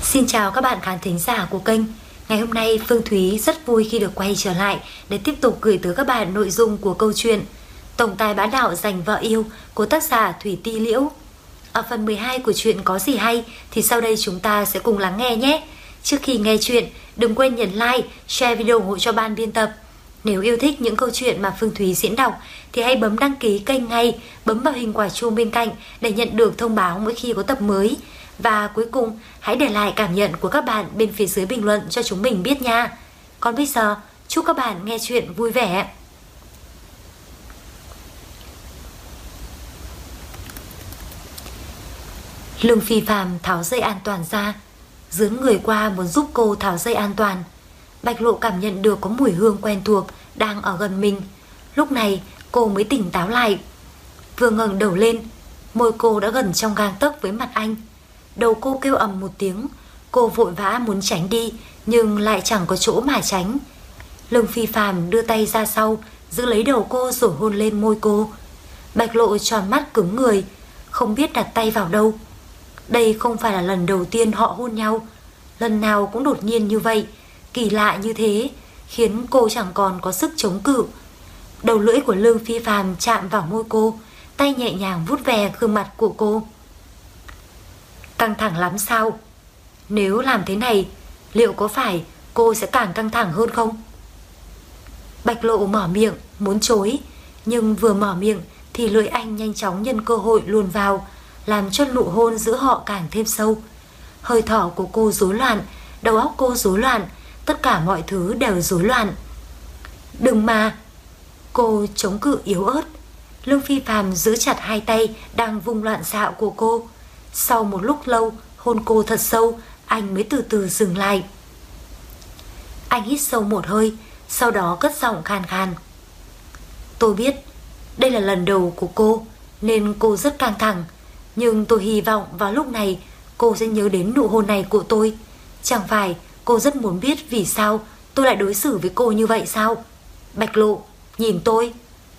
Xin chào các bạn khán thính giả của kênh. Ngày hôm nay Phương Thúy rất vui khi được quay trở lại để tiếp tục gửi tới các bạn nội dung của câu chuyện Tổng tài bá đạo giành vợ yêu của tác giả Thủy Ti Liễu. Ở phần 12 của chuyện có gì hay thì sau đây chúng ta sẽ cùng lắng nghe nhé. Trước khi nghe chuyện, đừng quên nhấn like, share video ủng hộ cho ban biên tập. Nếu yêu thích những câu chuyện mà Phương Thúy diễn đọc thì hãy bấm đăng ký kênh ngay, bấm vào hình quả chuông bên cạnh để nhận được thông báo mỗi khi có tập mới. Và cuối cùng, hãy để lại cảm nhận của các bạn bên phía dưới bình luận cho chúng mình biết nha. Còn bây giờ, chúc các bạn nghe chuyện vui vẻ. Lương Phi Phàm tháo dây an toàn ra, dướn người qua muốn giúp cô tháo dây an toàn. Bạch Lộ cảm nhận được có mùi hương quen thuộc đang ở gần mình. Lúc này cô mới tỉnh táo lại. Vừa ngẩng đầu lên, môi cô đã gần trong gang tấc với mặt anh. Đầu cô kêu ầm một tiếng. Cô vội vã muốn tránh đi, nhưng lại chẳng có chỗ mà tránh. Lương Phi Phàm đưa tay ra sau, giữ lấy đầu cô rồi hôn lên môi cô. Bạch Lộ tròn mắt cứng người, không biết đặt tay vào đâu. Đây không phải là lần đầu tiên họ hôn nhau. Lần nào cũng đột nhiên như vậy, kỳ lạ như thế, khiến cô chẳng còn có sức chống cự. Đầu lưỡi của Lương Phi Phàm chạm vào môi cô, tay nhẹ nhàng vuốt ve gương mặt của cô. Căng thẳng lắm sao? Nếu làm thế này, liệu có phải cô sẽ càng căng thẳng hơn không? Bạch Lộ mở miệng muốn chối, nhưng vừa mở miệng thì lưỡi anh nhanh chóng nhân cơ hội luồn vào, làm cho nụ hôn giữa họ càng thêm sâu. Hơi thở của cô rối loạn, đầu óc cô rối loạn, tất cả mọi thứ đều rối loạn. Đừng mà! Cô chống cự yếu ớt. Lương Phi Phàm giữ chặt hai tay đang vung loạn xạo của cô. Sau một lúc lâu hôn cô thật sâu, anh mới từ từ dừng lại. Anh hít sâu một hơi, sau đó cất giọng khàn khàn. Tôi biết đây là lần đầu của cô, nên cô rất căng thẳng. Nhưng tôi hy vọng vào lúc này cô sẽ nhớ đến nụ hôn này của tôi. Chẳng phải cô rất muốn biết vì sao tôi lại đối xử với cô như vậy sao? Bạch Lộ, nhìn tôi.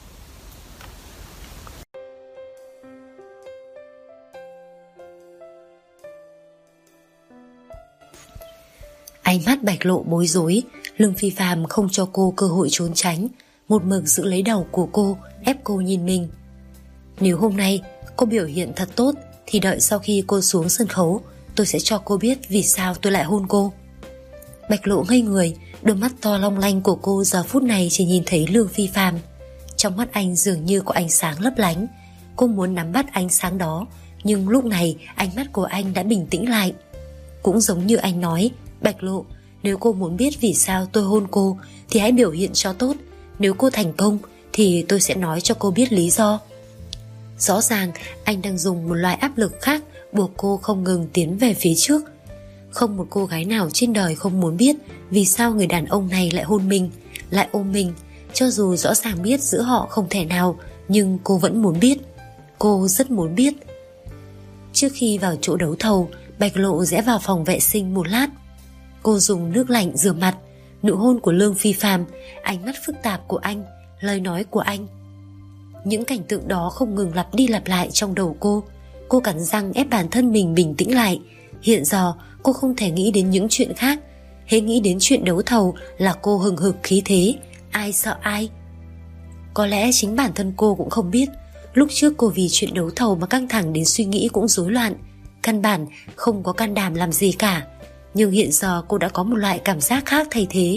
Ánh mắt Bạch Lộ bối rối. Lương Phi Phàm không cho cô cơ hội trốn tránh, một mực giữ lấy đầu của cô, ép cô nhìn mình. Nếu hôm nay cô biểu hiện thật tốt thì đợi sau khi cô xuống sân khấu, tôi sẽ cho cô biết vì sao tôi lại hôn cô. Bạch Lộ ngây người, đôi mắt to long lanh của cô giờ phút này chỉ nhìn thấy Lương Phi Phàm. Trong mắt anh dường như có ánh sáng lấp lánh. Cô muốn nắm bắt ánh sáng đó, nhưng lúc này ánh mắt của anh đã bình tĩnh lại. Cũng giống như anh nói, Bạch Lộ, nếu cô muốn biết vì sao tôi hôn cô thì hãy biểu hiện cho tốt. Nếu cô thành công thì tôi sẽ nói cho cô biết lý do. Rõ ràng anh đang dùng một loại áp lực khác buộc cô không ngừng tiến về phía trước. Không một cô gái nào trên đời không muốn biết vì sao người đàn ông này lại hôn mình, lại ôm mình. Cho dù rõ ràng biết giữa họ không thể nào, nhưng cô vẫn muốn biết. Cô rất muốn biết. Trước khi vào chỗ đấu thầu, Bạch Lộ rẽ vào phòng vệ sinh một lát. Cô dùng nước lạnh rửa mặt. Nụ hôn của Lương Phi Phàm, ánh mắt phức tạp của anh, lời nói của anh, những cảnh tượng đó không ngừng lặp đi lặp lại trong đầu cô. Cô cắn răng ép bản thân mình bình tĩnh lại. Hiện giờ cô không thể nghĩ đến những chuyện khác. Hễ nghĩ đến chuyện đấu thầu là cô hừng hực khí thế. Ai sợ ai? Có lẽ chính bản thân cô cũng không biết, lúc trước cô vì chuyện đấu thầu mà căng thẳng đến suy nghĩ cũng rối loạn, căn bản không có can đảm làm gì cả. Nhưng hiện giờ cô đã có một loại cảm giác khác thay thế.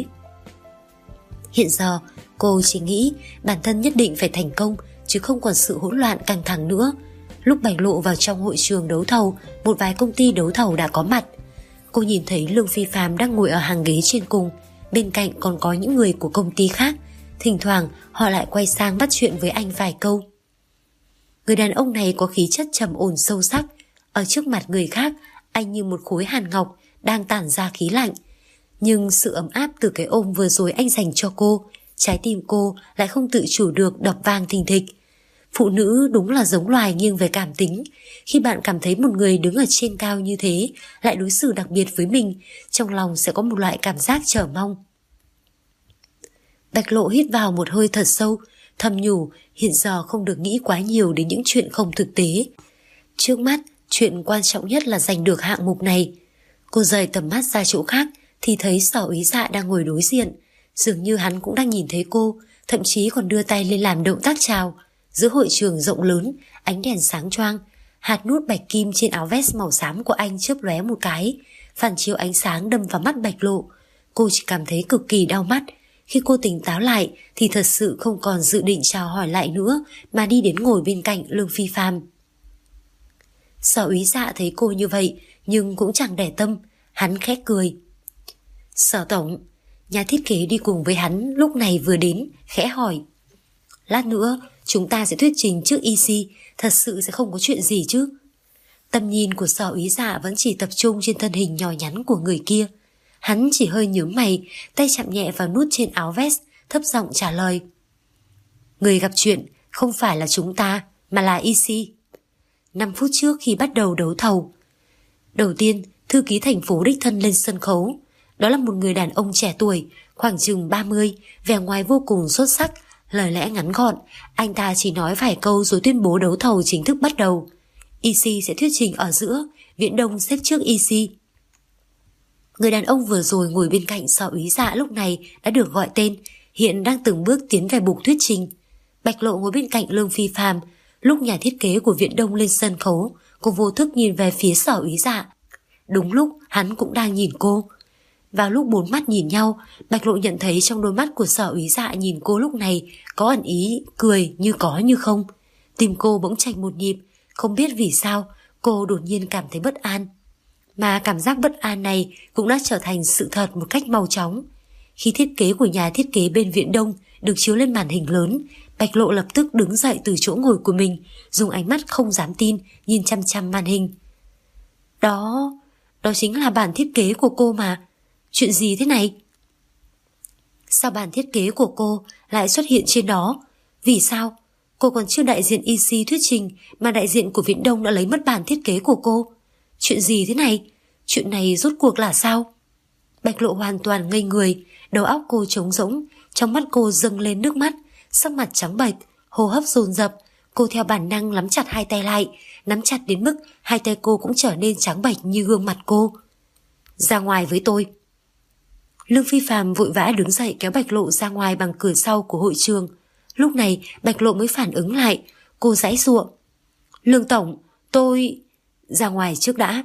Hiện giờ cô chỉ nghĩ bản thân nhất định phải thành công, chứ không còn sự hỗn loạn căng thẳng nữa. Lúc Bạch Lộ vào trong hội trường đấu thầu, một vài công ty đấu thầu đã có mặt. Cô nhìn thấy Lương Phi Phàm đang ngồi ở hàng ghế trên cùng, bên cạnh còn có những người của công ty khác. Thỉnh thoảng họ lại quay sang bắt chuyện với anh vài câu. Người đàn ông này có khí chất trầm ổn sâu sắc. Ở trước mặt người khác, anh như một khối hàn ngọc đang tản ra khí lạnh. Nhưng sự ấm áp từ cái ôm vừa rồi anh dành cho cô, trái tim cô lại không tự chủ được đập vang thình thịch. Phụ nữ đúng là giống loài nghiêng về cảm tính. Khi bạn cảm thấy một người đứng ở trên cao như thế lại đối xử đặc biệt với mình, trong lòng sẽ có một loại cảm giác chờ mong. Bạch Lộ hít vào một hơi thật sâu, thầm nhủ hiện giờ không được nghĩ quá nhiều đến những chuyện không thực tế. Trước mắt, chuyện quan trọng nhất là giành được hạng mục này. Cô rời tầm mắt ra chỗ khác thì thấy Sở Úy Dạ đang ngồi đối diện. Dường như hắn cũng đang nhìn thấy cô, thậm chí còn đưa tay lên làm động tác chào. Giữa hội trường rộng lớn, ánh đèn sáng choang, hạt nút bạch kim trên áo vest màu xám của anh chớp lóe một cái, phản chiếu ánh sáng đâm vào mắt Bạch Lộ. Cô chỉ cảm thấy cực kỳ đau mắt. Khi cô tỉnh táo lại thì thật sự không còn dự định chào hỏi lại nữa, mà đi đến ngồi bên cạnh Lương Phi Phàm. Sở Úy Dạ thấy cô như vậy nhưng cũng chẳng để tâm, hắn khẽ cười. Sở tổng, nhà thiết kế đi cùng với hắn lúc này vừa đến, khẽ hỏi. Lát nữa chúng ta sẽ thuyết trình trước EC, thật sự sẽ không có chuyện gì chứ? Tầm nhìn của Sở Úy Dạ vẫn chỉ tập trung trên thân hình nhỏ nhắn của người kia. Hắn chỉ hơi nhướng mày, tay chạm nhẹ vào nút trên áo vest, thấp giọng trả lời. Người gặp chuyện không phải là chúng ta, mà là EC. 5 phút trước khi bắt đầu đấu thầu, đầu tiên thư ký thành phố đích thân lên sân khấu. Đó là một người đàn ông trẻ tuổi, khoảng chừng 30, vẻ ngoài vô cùng xuất sắc, lời lẽ ngắn gọn. Anh ta chỉ nói vài câu rồi tuyên bố đấu thầu chính thức bắt đầu. EC sẽ thuyết trình ở giữa, Viễn Đông xếp trước EC. Người đàn ông vừa rồi ngồi bên cạnh Sở Úy Dạ lúc này đã được gọi tên, hiện đang từng bước tiến về bục thuyết trình. Bạch Lộ ngồi bên cạnh Lương Phi Phàm. Lúc nhà thiết kế của Viễn Đông lên sân khấu, cô vô thức nhìn về phía Sở Úy Dạ. Đúng lúc hắn cũng đang nhìn cô. Vào lúc bốn mắt nhìn nhau, Bạch Lộ nhận thấy trong đôi mắt của Sở Úy Dạ nhìn cô lúc này có ẩn ý cười như có như không. Tim cô bỗng chạch một nhịp, không biết vì sao cô đột nhiên cảm thấy bất an. Mà cảm giác bất an này cũng đã trở thành sự thật một cách mau chóng. Khi thiết kế của nhà thiết kế bên Viễn Đông được chiếu lên màn hình lớn, Bạch Lộ lập tức đứng dậy từ chỗ ngồi của mình, dùng ánh mắt không dám tin nhìn chăm chăm màn hình. Đó chính là bản thiết kế của cô mà. Chuyện gì thế này? Sao bản thiết kế của cô lại xuất hiện trên đó? Vì sao? Cô còn chưa đại diện EC thuyết trình mà đại diện của Viễn Đông đã lấy mất bản thiết kế của cô. Chuyện gì thế này? Chuyện này rốt cuộc là sao? Bạch Lộ hoàn toàn ngây người, đầu óc cô trống rỗng, trong mắt cô dâng lên nước mắt, sắc mặt trắng bệch, hô hấp dồn dập. Cô theo bản năng nắm chặt hai tay lại, nắm chặt đến mức hai tay cô cũng trở nên trắng bệch như gương mặt cô. Ra ngoài với tôi. Lương Phi Phàm vội vã đứng dậy kéo Bạch Lộ ra ngoài bằng cửa sau của hội trường. Lúc này Bạch Lộ mới phản ứng lại, cô giãy giụa. Lương tổng, tôi... Ra ngoài trước đã.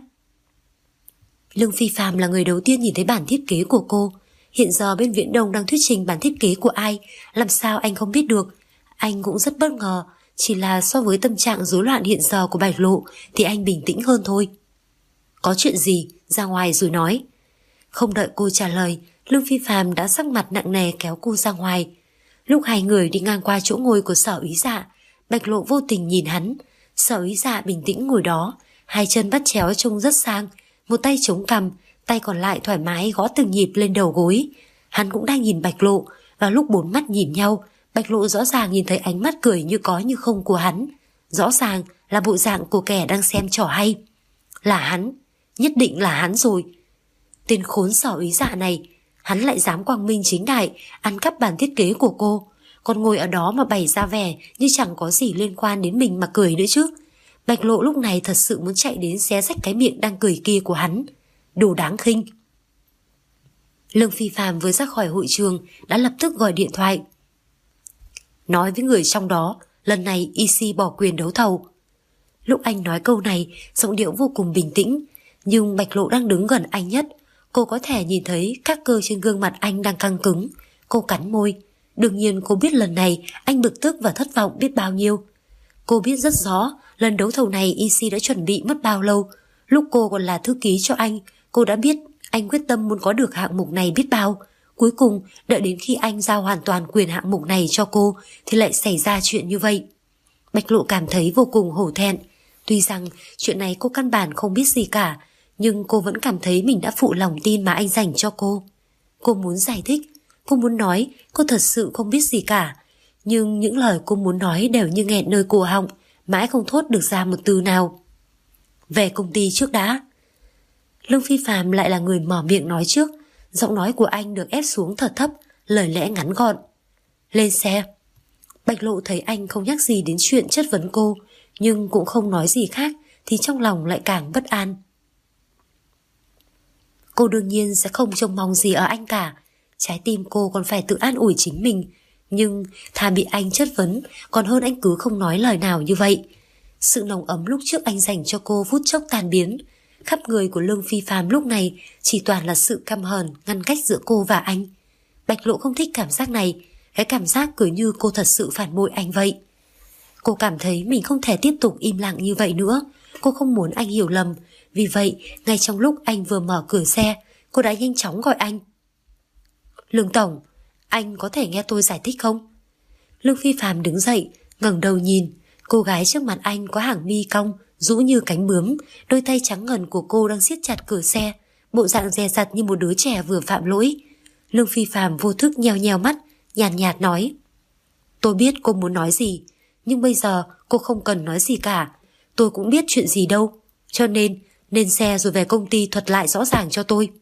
Lương Phi Phàm là người đầu tiên nhìn thấy bản thiết kế của cô. Hiện giờ bên Viễn Đông đang thuyết trình bản thiết kế của ai, làm sao anh không biết được. Anh cũng rất bất ngờ, chỉ là so với tâm trạng rối loạn hiện giờ của Bạch Lộ thì anh bình tĩnh hơn thôi. Có chuyện gì, ra ngoài rồi nói. Không đợi cô trả lời, Lương Phi Phàm đã sắc mặt nặng nề kéo cô ra ngoài. Lúc hai người đi ngang qua chỗ ngồi của Sở Úy Dạ, Bạch Lộ vô tình nhìn hắn. Sở Úy Dạ bình tĩnh ngồi đó, hai chân bắt chéo trông rất sang, một tay chống cằm, tay còn lại thoải mái gõ từng nhịp lên đầu gối. Hắn cũng đang nhìn Bạch Lộ, và lúc bốn mắt nhìn nhau, Bạch Lộ rõ ràng nhìn thấy ánh mắt cười như có như không của hắn. Rõ ràng là bộ dạng của kẻ đang xem trò hay. Là hắn, nhất định là hắn rồi. Tên khốn Sở Úy Dạ này, hắn lại dám quang minh chính đại ăn cắp bản thiết kế của cô, còn ngồi ở đó mà bày ra vẻ như chẳng có gì liên quan đến mình mà cười nữa chứ. Bạch Lộ lúc này thật sự muốn chạy đến xé rách cái miệng đang cười kia của hắn. Đồ đáng khinh. Lương Phi Phàm vừa ra khỏi hội trường đã lập tức gọi điện thoại. Nói với người trong đó, lần này EC bỏ quyền đấu thầu. Lúc anh nói câu này, giọng điệu vô cùng bình tĩnh, nhưng Bạch Lộ đang đứng gần anh nhất. Cô có thể nhìn thấy các cơ trên gương mặt anh đang căng cứng. Cô cắn môi. Đương nhiên cô biết lần này anh bực tức và thất vọng biết bao nhiêu. Cô biết rất rõ lần đấu thầu này EC đã chuẩn bị mất bao lâu. Lúc cô còn là thư ký cho anh, cô đã biết anh quyết tâm muốn có được hạng mục này biết bao. Cuối cùng đợi đến khi anh giao hoàn toàn quyền hạng mục này cho cô thì lại xảy ra chuyện như vậy. Bạch Lộ cảm thấy vô cùng hổ thẹn. Tuy rằng chuyện này cô căn bản không biết gì cả, nhưng cô vẫn cảm thấy mình đã phụ lòng tin mà anh dành cho cô. Cô muốn giải thích, cô muốn nói cô thật sự không biết gì cả, nhưng những lời cô muốn nói đều như nghẹn nơi cổ họng, mãi không thốt được ra một từ nào. Về công ty trước đã. Lương Phi Phàm lại là người mở miệng nói trước. Giọng nói của anh được ép xuống thật thấp, lời lẽ ngắn gọn. Lên xe. Bạch Lộ thấy anh không nhắc gì đến chuyện chất vấn cô, nhưng cũng không nói gì khác, thì trong lòng lại càng bất an. Cô đương nhiên sẽ không trông mong gì ở anh cả. Trái tim cô còn phải tự an ủi chính mình. Nhưng thà bị anh chất vấn còn hơn anh cứ không nói lời nào như vậy. Sự nồng ấm lúc trước anh dành cho cô phút chốc tan biến. Khắp người của Lương Phi Phàm lúc này chỉ toàn là sự căm hờn ngăn cách giữa cô và anh. Bạch Lộ không thích cảm giác này. Cái cảm giác cứ như cô thật sự phản bội anh vậy. Cô cảm thấy mình không thể tiếp tục im lặng như vậy nữa. Cô không muốn anh hiểu lầm. Vì vậy, ngay trong lúc anh vừa mở cửa xe, cô đã nhanh chóng gọi anh. Lương Tổng, anh có thể nghe tôi giải thích không? Lương Phi Phàm đứng dậy, ngẩng đầu nhìn. Cô gái trước mặt anh có hàng mi cong, rũ như cánh bướm. Đôi tay trắng ngần của cô đang siết chặt cửa xe, bộ dạng dè dặt như một đứa trẻ vừa phạm lỗi. Lương Phi Phàm vô thức nheo nheo mắt, nhàn nhạt nói: Tôi biết cô muốn nói gì, nhưng bây giờ cô không cần nói gì cả. Tôi cũng biết chuyện gì đâu. Cho nên lên xe rồi về công ty thuật lại rõ ràng cho tôi.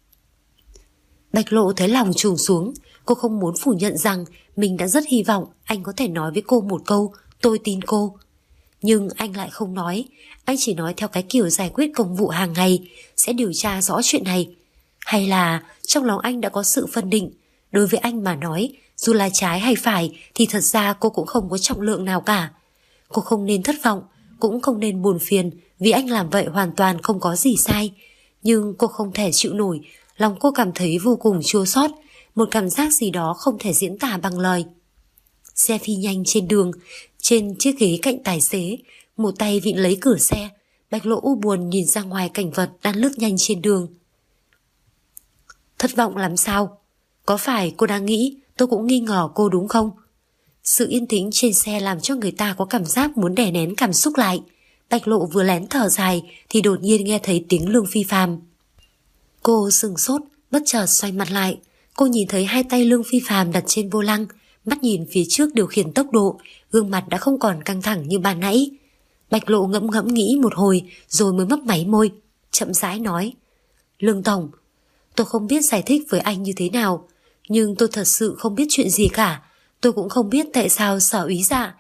Bạch Lộ thấy lòng trùng xuống. Cô không muốn phủ nhận rằng mình đã rất hy vọng anh có thể nói với cô một câu tôi tin cô. Nhưng anh lại không nói. Anh chỉ nói theo cái kiểu giải quyết công vụ hàng ngày, sẽ điều tra rõ chuyện này. Hay là trong lòng anh đã có sự phân định. Đối với anh mà nói, dù là trái hay phải thì thật ra cô cũng không có trọng lượng nào cả. Cô không nên thất vọng, cũng không nên buồn phiền vì anh làm vậy hoàn toàn không có gì sai. Nhưng cô không thể chịu nổi. Lòng cô cảm thấy vô cùng chua xót, một cảm giác gì đó không thể diễn tả bằng lời. Xe phi nhanh trên đường, trên chiếc ghế cạnh tài xế, một tay vịn lấy cửa xe. Bạch Lộ u buồn nhìn ra ngoài cảnh vật đang lướt nhanh trên đường. Thất vọng lắm sao? Có phải cô đang nghĩ tôi cũng nghi ngờ cô đúng không? Sự yên tĩnh trên xe làm cho người ta có cảm giác muốn đè nén cảm xúc lại. Bạch Lộ vừa lén thở dài thì đột nhiên nghe thấy tiếng Lương Phi Phàm. Cô sừng sốt, bất chợt xoay mặt lại. Cô nhìn thấy hai tay Lương Phi Phàm đặt trên vô lăng, mắt nhìn phía trước điều khiển tốc độ, gương mặt đã không còn căng thẳng như ban nãy. Bạch Lộ ngẫm ngẫm nghĩ một hồi rồi mới mấp máy môi, chậm rãi nói: Lương Tổng, tôi không biết giải thích với anh như thế nào, nhưng tôi thật sự không biết chuyện gì cả. Tôi cũng không biết tại sao Sở Úy Dạ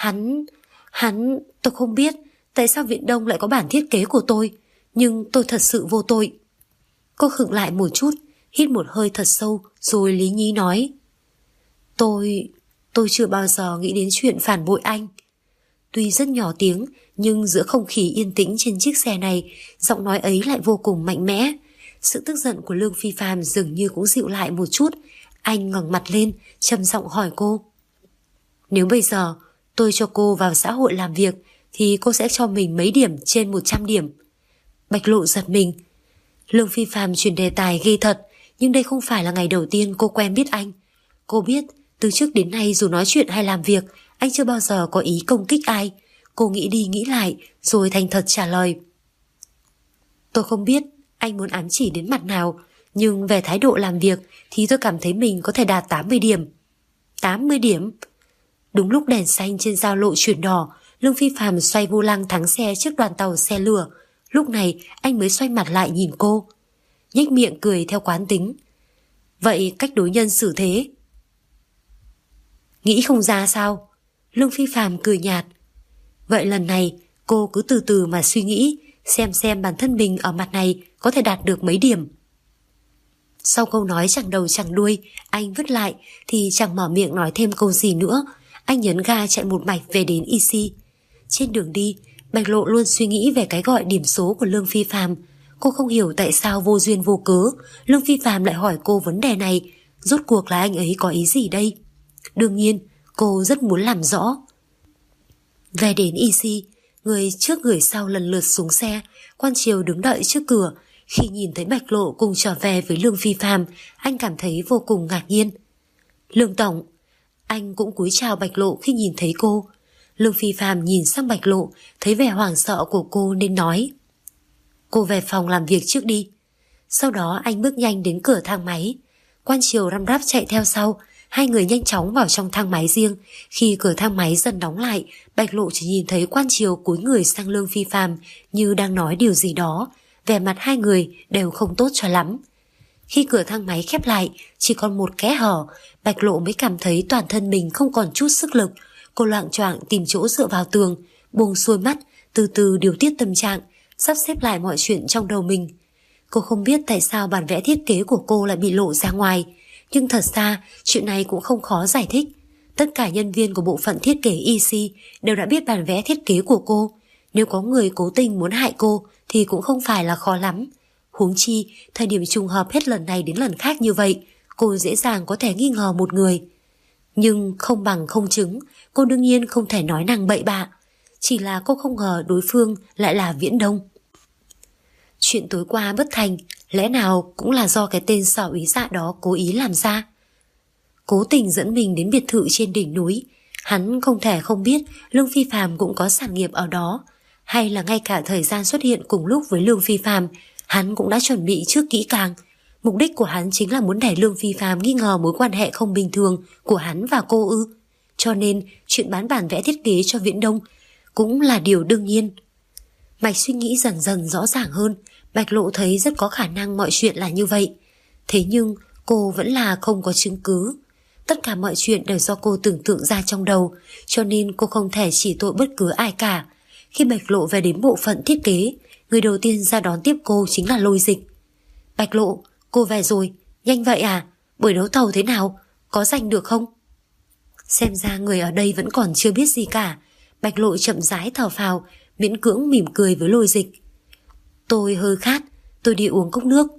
tôi không biết tại sao Viện Đông lại có bản thiết kế của tôi, nhưng tôi thật sự vô tội. Cô khựng lại một chút, hít một hơi thật sâu rồi lý nhí nói: Tôi chưa bao giờ nghĩ đến chuyện phản bội anh. Tuy rất nhỏ tiếng, nhưng giữa không khí yên tĩnh trên chiếc xe này, giọng nói ấy lại vô cùng mạnh mẽ. Sự tức giận của Lương Phi Phàm dường như cũng dịu lại một chút. Anh ngẩng mặt lên, trầm giọng hỏi cô: Nếu bây giờ tôi cho cô vào xã hội làm việc thì cô sẽ cho mình mấy điểm trên 100 điểm? Bạch Lộ giật mình. Lương Phi Phàm chuyển đề tài ghê thật, nhưng đây không phải là ngày đầu tiên cô quen biết anh. Cô biết từ trước đến nay dù nói chuyện hay làm việc, anh chưa bao giờ có ý công kích ai. Cô nghĩ đi nghĩ lại rồi thành thật trả lời: Tôi không biết anh muốn ám chỉ đến mặt nào, nhưng về thái độ làm việc thì tôi cảm thấy mình có thể đạt 80 điểm. 80 điểm? Đúng lúc đèn xanh trên giao lộ chuyển đỏ, Lương Phi Phàm xoay vô lăng thắng xe trước đoàn tàu xe lửa. Lúc này anh mới xoay mặt lại nhìn cô, nhếch miệng cười theo quán tính: Vậy cách đối nhân xử thế? Nghĩ không ra sao? Lương Phi Phàm cười nhạt. Vậy lần này cô cứ từ từ mà suy nghĩ, xem bản thân mình ở mặt này có thể đạt được mấy điểm. Sau câu nói chẳng đầu chẳng đuôi, anh vứt lại thì chẳng mở miệng nói thêm câu gì nữa. Anh nhấn ga chạy một mạch về đến EC. Trên đường đi, Bạch Lộ luôn suy nghĩ về cái gọi điểm số của Lương Phi Phàm. Cô không hiểu tại sao vô duyên vô cớ Lương Phi Phàm lại hỏi cô vấn đề này. Rốt cuộc là anh ấy có ý gì đây? Đương nhiên cô rất muốn làm rõ. Về đến EC, người trước người sau lần lượt xuống xe. Quan Triều đứng đợi trước cửa. Khi nhìn thấy Bạch Lộ cùng trở về với Lương Phi Phàm, anh cảm thấy vô cùng ngạc nhiên. Lương Tổng. Anh cũng cúi chào Bạch Lộ khi nhìn thấy cô. Lương Phi Phàm nhìn sang Bạch Lộ, thấy vẻ hoảng sợ của cô nên nói: Cô về phòng làm việc trước đi. Sau đó anh bước nhanh đến cửa thang máy. Quan Triều răm rắp chạy theo sau. Hai người nhanh chóng vào trong thang máy riêng. Khi cửa thang máy dần đóng lại, Bạch Lộ chỉ nhìn thấy Quan Triều cúi người sang Lương Phi Phàm như đang nói điều gì đó. Vẻ mặt hai người đều không tốt cho lắm. Khi cửa thang máy khép lại, chỉ còn một kẽ hở, Bạch Lộ mới cảm thấy toàn thân mình không còn chút sức lực. Cô loạng choạng tìm chỗ dựa vào tường, buông xuôi mắt, từ từ điều tiết tâm trạng, sắp xếp lại mọi chuyện trong đầu mình. Cô không biết tại sao bản vẽ thiết kế của cô lại bị lộ ra ngoài, nhưng thật ra chuyện này cũng không khó giải thích. Tất cả nhân viên của bộ phận thiết kế EC đều đã biết bản vẽ thiết kế của cô. Nếu có người cố tình muốn hại cô thì cũng không phải là khó lắm. Huống chi, thời điểm trùng hợp hết lần này đến lần khác như vậy, cô dễ dàng có thể nghi ngờ một người. Nhưng không bằng không chứng, cô đương nhiên không thể nói năng bậy bạ. Chỉ là cô không ngờ đối phương lại là Viễn Đông. Chuyện tối qua bất thành, lẽ nào cũng là do cái tên Sở Úy Dạ đó cố ý làm ra. Cố tình dẫn mình đến biệt thự trên đỉnh núi. Hắn không thể không biết Lương Phi Phàm cũng có sản nghiệp ở đó. Hay là ngay cả thời gian xuất hiện cùng lúc với Lương Phi Phàm, hắn cũng đã chuẩn bị trước kỹ càng. Mục đích của hắn chính là muốn để Lương Phi Phàm nghi ngờ mối quan hệ không bình thường của hắn và cô ư. Cho nên chuyện bán bản vẽ thiết kế cho Viễn Đông cũng là điều đương nhiên. Mạch suy nghĩ dần dần rõ ràng hơn. Bạch Lộ thấy rất có khả năng mọi chuyện là như vậy. Thế nhưng cô vẫn là không có chứng cứ. Tất cả mọi chuyện đều do cô tưởng tượng ra trong đầu, cho nên cô không thể chỉ tội bất cứ ai cả. Khi Bạch Lộ về đến bộ phận thiết kế, người đầu tiên ra đón tiếp cô chính là Lôi Dịch. Bạch Lộ, cô về rồi, nhanh vậy à? Buổi đấu thầu thế nào? Có giành được không? Xem ra người ở đây vẫn còn chưa biết gì cả. Bạch Lộ chậm rãi thở phào, miễn cưỡng mỉm cười với Lôi Dịch. Tôi hơi khát, tôi đi uống cốc nước.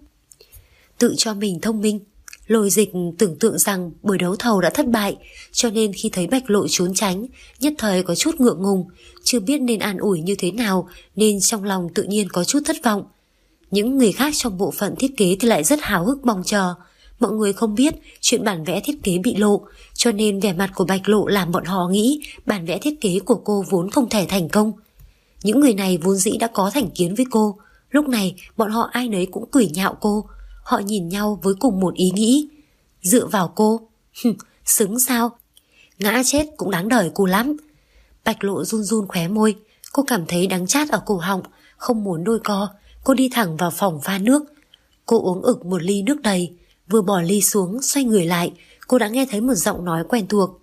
Tự cho mình thông minh. Lôi Dịch tưởng tượng rằng buổi đấu thầu đã thất bại, cho nên khi thấy Bạch Lộ trốn tránh, nhất thời có chút ngượng ngùng, chưa biết nên an ủi như thế nào, nên trong lòng tự nhiên có chút thất vọng. Những người khác trong bộ phận thiết kế thì lại rất háo hức mong chờ. Mọi người không biết chuyện bản vẽ thiết kế bị lộ, cho nên vẻ mặt của Bạch Lộ làm bọn họ nghĩ bản vẽ thiết kế của cô vốn không thể thành công. Những người này vốn dĩ đã có thành kiến với cô. Lúc này bọn họ ai nấy cũng cười nhạo cô. Họ nhìn nhau với cùng một ý nghĩ. Dựa vào cô? Xứng sao? Ngã chết cũng đáng đời cô lắm. Bạch Lộ run run khóe môi. Cô cảm thấy đắng chát ở cổ họng, không muốn đôi co. Cô đi thẳng vào phòng pha nước. Cô uống ực một ly nước đầy. Vừa bỏ ly xuống xoay người lại, cô đã nghe thấy một giọng nói quen thuộc.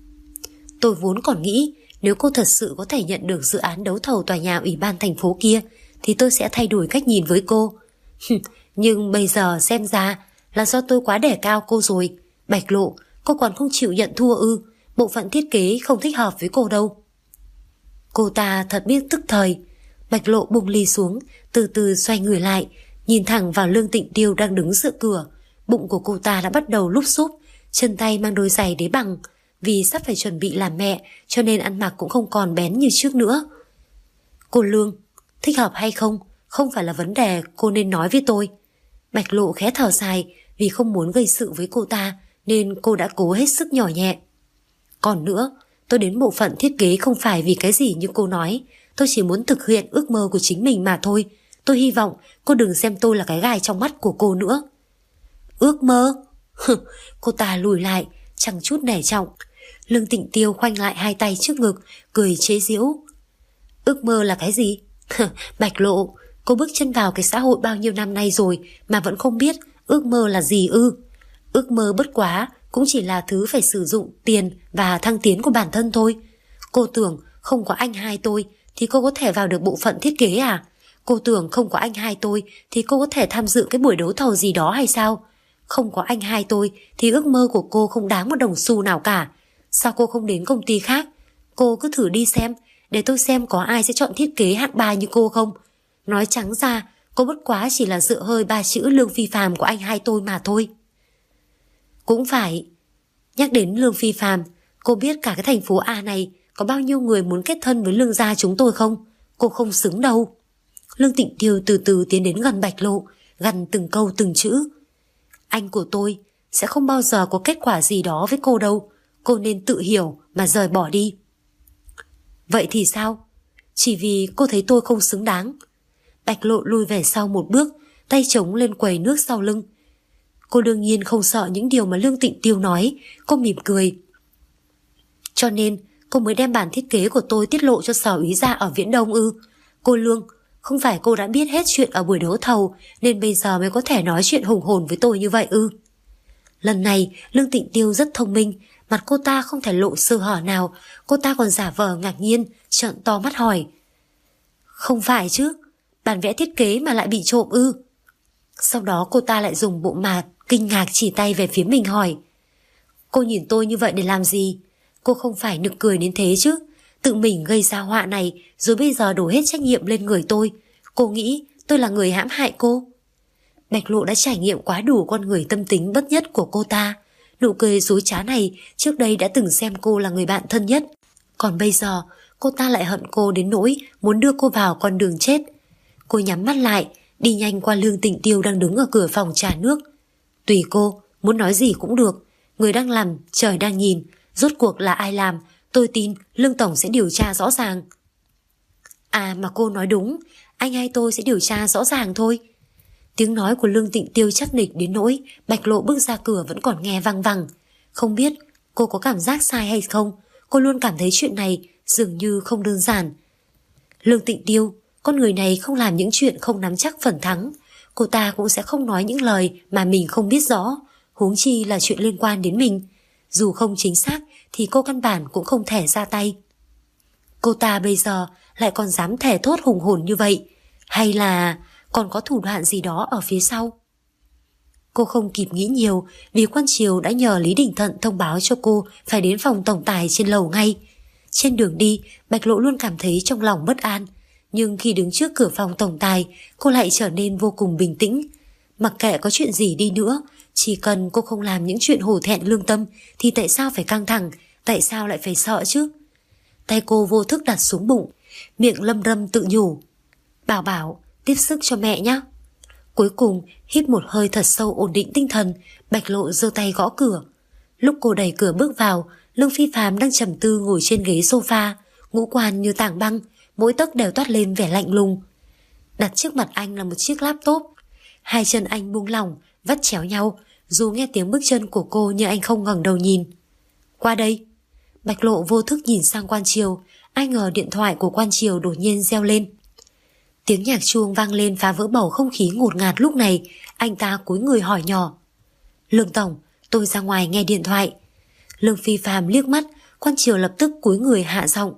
Tôi vốn còn nghĩ nếu cô thật sự có thể nhận được dự án đấu thầu tòa nhà ủy ban thành phố kia thì tôi sẽ thay đổi cách nhìn với cô. Nhưng bây giờ xem ra là do tôi quá đẻ cao cô rồi. Bạch Lộ, cô còn không chịu nhận thua ư? Bộ phận thiết kế không thích hợp với cô đâu. Cô ta thật biết tức thời. Bạch Lộ bung ly xuống, từ từ xoay người lại, nhìn thẳng vào Lương Tịnh Tiêu đang đứng giữa cửa. Bụng của cô ta đã bắt đầu lúp xúp, chân tay mang đôi giày đế bằng. Vì sắp phải chuẩn bị làm mẹ, cho nên ăn mặc cũng không còn bén như trước nữa. Cô Lương, thích hợp hay không không phải là vấn đề cô nên nói với tôi. Bạch Lộ khẽ thở dài, vì không muốn gây sự với cô ta nên cô đã cố hết sức nhỏ nhẹ. Còn nữa, tôi đến bộ phận thiết kế không phải vì cái gì như cô nói. Tôi chỉ muốn thực hiện ước mơ của chính mình mà thôi. Tôi hy vọng cô đừng xem tôi là cái gai trong mắt của cô nữa. Ước mơ? Cô ta lùi lại, chẳng chút nể trọng. Lương Tịnh Tiêu khoanh lại hai tay trước ngực, cười chế giễu. Ước mơ là cái gì? Bạch Lộ, cô bước chân vào cái xã hội bao nhiêu năm nay rồi mà vẫn không biết ước mơ là gì ư? Ước mơ bất quá cũng chỉ là thứ phải sử dụng tiền và thăng tiến của bản thân thôi. Cô tưởng không có anh hai tôi thì cô có thể vào được bộ phận thiết kế à? Cô tưởng không có anh hai tôi thì cô có thể tham dự cái buổi đấu thầu gì đó hay sao? Không có anh hai tôi thì ước mơ của cô không đáng một đồng xu nào cả. Sao cô không đến công ty khác? Cô cứ thử đi xem, để tôi xem có ai sẽ chọn thiết kế hạng 3 như cô không. Nói trắng ra, cô bất quá chỉ là dựa hơi 3 chữ Lương Phi Phàm của anh hai tôi mà thôi. Cũng phải. Nhắc đến Lương Phi Phàm, cô biết cả cái thành phố A này có bao nhiêu người muốn kết thân với Lương gia chúng tôi không? Cô không xứng đâu. Lương Tịnh Tiêu từ từ tiến đến gần Bạch Lộ, gằn từng câu từng chữ. Anh của tôi sẽ không bao giờ có kết quả gì đó với cô đâu. Cô nên tự hiểu mà rời bỏ đi. Vậy thì sao? Chỉ vì cô thấy tôi không xứng đáng. Bạch Lộ lùi về sau một bước, tay chống lên quầy nước sau lưng. Cô đương nhiên không sợ những điều mà Lương Tịnh Tiêu nói. Cô mỉm cười. Cho nên cô mới đem bản thiết kế của tôi tiết lộ cho Sở Úy Dạ ở Viễn Đông ư? Cô Lương, không phải cô đã biết hết chuyện ở buổi đấu thầu nên bây giờ mới có thể nói chuyện hùng hồn với tôi như vậy ư? Lần này Lương Tịnh Tiêu rất thông minh, mặt cô ta không thể lộ sơ hở nào. Cô ta còn giả vờ ngạc nhiên, trợn to mắt hỏi. Không phải chứ, bản vẽ thiết kế mà lại bị trộm ư? Sau đó cô ta lại dùng bộ mặt kinh ngạc chỉ tay về phía mình hỏi: Cô nhìn tôi như vậy để làm gì? Cô không phải nực cười đến thế chứ? Tự mình gây ra họa này rồi bây giờ đổ hết trách nhiệm lên người tôi. Cô nghĩ tôi là người hãm hại cô? Bạch Lộ đã trải nghiệm quá đủ con người tâm tính bất nhất của cô ta. Nụ cười dối trá này trước đây đã từng xem cô là người bạn thân nhất. Còn bây giờ cô ta lại hận cô đến nỗi muốn đưa cô vào con đường chết. Cô nhắm mắt lại, đi nhanh qua Lương Tịnh Tiêu đang đứng ở cửa phòng trà nước. Tùy cô, muốn nói gì cũng được. Người đang làm, trời đang nhìn. Rốt cuộc là ai làm, tôi tin Lương Tổng sẽ điều tra rõ ràng. À mà cô nói đúng, anh hay tôi sẽ điều tra rõ ràng thôi. Tiếng nói của Lương Tịnh Tiêu chắc nịch đến nỗi Bạch Lộ bước ra cửa vẫn còn nghe văng vẳng. Không biết cô có cảm giác sai hay không, cô luôn cảm thấy chuyện này dường như không đơn giản. Lương Tịnh Tiêu, con người này không làm những chuyện không nắm chắc phần thắng. Cô ta cũng sẽ không nói những lời mà mình không biết rõ, huống chi là chuyện liên quan đến mình. Dù không chính xác thì cô căn bản cũng không thể ra tay. Cô ta bây giờ lại còn dám thề thốt hùng hồn như vậy, hay là còn có thủ đoạn gì đó ở phía sau? Cô không kịp nghĩ nhiều vì quan triều đã nhờ Lý Đình Thận thông báo cho cô phải đến phòng tổng tài trên lầu ngay. Trên đường đi, Bạch Lộ luôn cảm thấy trong lòng bất an, nhưng khi đứng trước cửa phòng tổng tài, cô lại trở nên vô cùng bình tĩnh. Mặc kệ có chuyện gì đi nữa, chỉ cần cô không làm những chuyện hổ thẹn lương tâm thì tại sao phải căng thẳng, tại sao lại phải sợ chứ? Tay cô vô thức đặt xuống bụng, miệng lâm râm tự nhủ: Bảo Bảo, tiếp sức cho mẹ nhé. Cuối cùng hít một hơi thật sâu ổn định tinh thần, Bạch Lộ giơ tay gõ cửa. Lúc cô đẩy cửa bước vào, Lương Phi Phàm đang trầm tư ngồi trên ghế sofa, ngũ quan như tảng băng, mỗi tấc đều toát lên vẻ lạnh lùng. Đặt trước mặt anh là một chiếc laptop. Hai chân anh buông lỏng, vắt chéo nhau, dù nghe tiếng bước chân của cô nhưng anh không ngẩng đầu nhìn. Qua đây. Bạch Lộ vô thức nhìn sang Quan Triều, ai ngờ điện thoại của Quan Triều đột nhiên reo lên. Tiếng nhạc chuông vang lên phá vỡ bầu không khí ngột ngạt lúc này, anh ta cúi người hỏi nhỏ: Lương Tổng, tôi ra ngoài nghe điện thoại. Lương Phi Phàm liếc mắt, Quan Triều lập tức cúi người hạ giọng: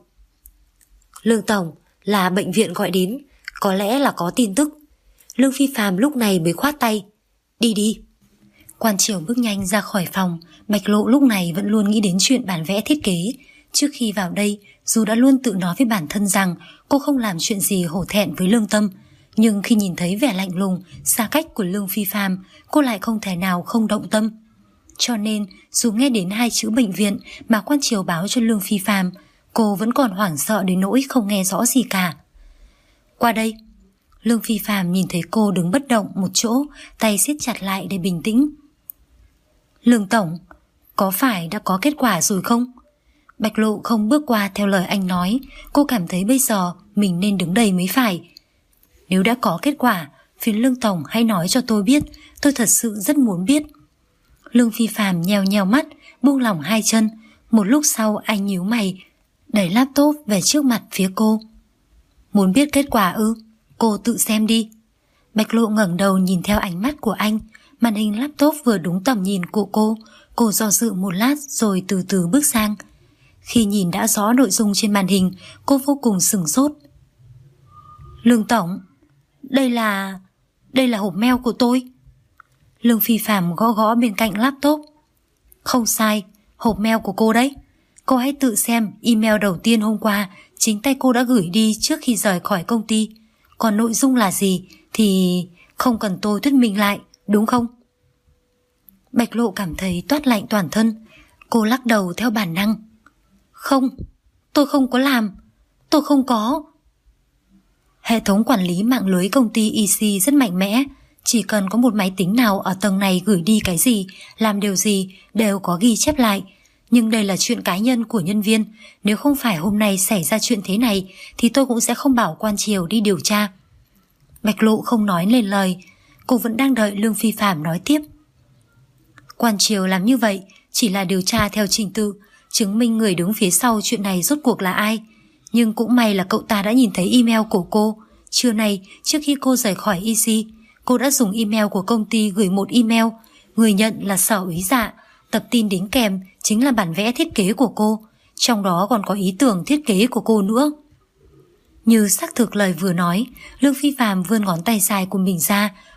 Lương Tổng, là bệnh viện gọi đến, có lẽ là có tin tức. Lương Phi Phàm lúc này mới khoát tay: Đi đi. Quan Triều bước nhanh ra khỏi phòng. Bạch Lộ lúc này vẫn luôn nghĩ đến chuyện bản vẽ thiết kế. Trước khi vào đây, dù đã luôn tự nói với bản thân rằng cô không làm chuyện gì hổ thẹn với lương tâm, nhưng khi nhìn thấy vẻ lạnh lùng, xa cách của Lương Phi Phàm, cô lại không thể nào không động tâm. Cho nên, dù nghe đến hai chữ bệnh viện mà Quan Triều báo cho Lương Phi Phàm, cô vẫn còn hoảng sợ đến nỗi không nghe rõ gì cả. Qua đây. Lương Phi Phàm nhìn thấy cô đứng bất động một chỗ, tay siết chặt lại để bình tĩnh. Lương Tổng, có phải đã có kết quả rồi không? Bạch Lộ không bước qua theo lời anh nói, cô cảm thấy bây giờ mình nên đứng đây mới phải. Nếu đã có kết quả, phiền Lương Tổng hãy nói cho tôi biết, tôi thật sự rất muốn biết. Lương Phi Phàm nheo nheo mắt, buông lỏng hai chân. Một lúc sau anh nhíu mày, đẩy laptop về trước mặt phía cô. Muốn biết kết quả ư? Cô tự xem đi. Bạch Lộ ngẩng đầu nhìn theo ánh mắt của anh. Màn hình laptop vừa đúng tầm nhìn của cô do dự một lát rồi từ từ bước sang. Khi nhìn đã rõ nội dung trên màn hình, cô vô cùng sửng sốt. Lương Tổng, đây là hộp mail của tôi. Lương Phi Phàm gõ gõ bên cạnh laptop. Không sai, hộp mail của cô đấy. Cô hãy tự xem email đầu tiên hôm qua chính tay cô đã gửi đi trước khi rời khỏi công ty. Còn nội dung là gì thì không cần tôi thuyết minh lại, đúng không? Bạch Lộ cảm thấy toát lạnh toàn thân. Cô lắc đầu theo bản năng. Không, tôi không có làm. Tôi không có. Hệ thống quản lý mạng lưới công ty EC rất mạnh mẽ. Chỉ cần có một máy tính nào ở tầng này gửi đi cái gì, làm điều gì đều có ghi chép lại. Nhưng đây là chuyện cá nhân của nhân viên. Nếu không phải hôm nay xảy ra chuyện thế này thì tôi cũng sẽ không bảo Quan Triều đi điều tra. Bạch Lộ không nói lên lời. Cô vẫn đang đợi Lương Phi Phàm nói tiếp. Quan Triều làm như vậy chỉ là điều tra theo trình tự, chứng minh người đứng phía sau chuyện này rốt cuộc là ai. Nhưng cũng may là cậu ta đã nhìn thấy email của cô. Trưa nay, trước khi cô rời khỏi EC, cô đã dùng email của công ty gửi một email. Người nhận là Sở Úy Dạ. Tập tin đính kèm chính là bản vẽ thiết kế của cô. Trong đó còn có ý tưởng thiết kế của cô nữa. Như xác thực lời vừa nói, Lương Phi Phàm vươn ngón tay dài của mình ra,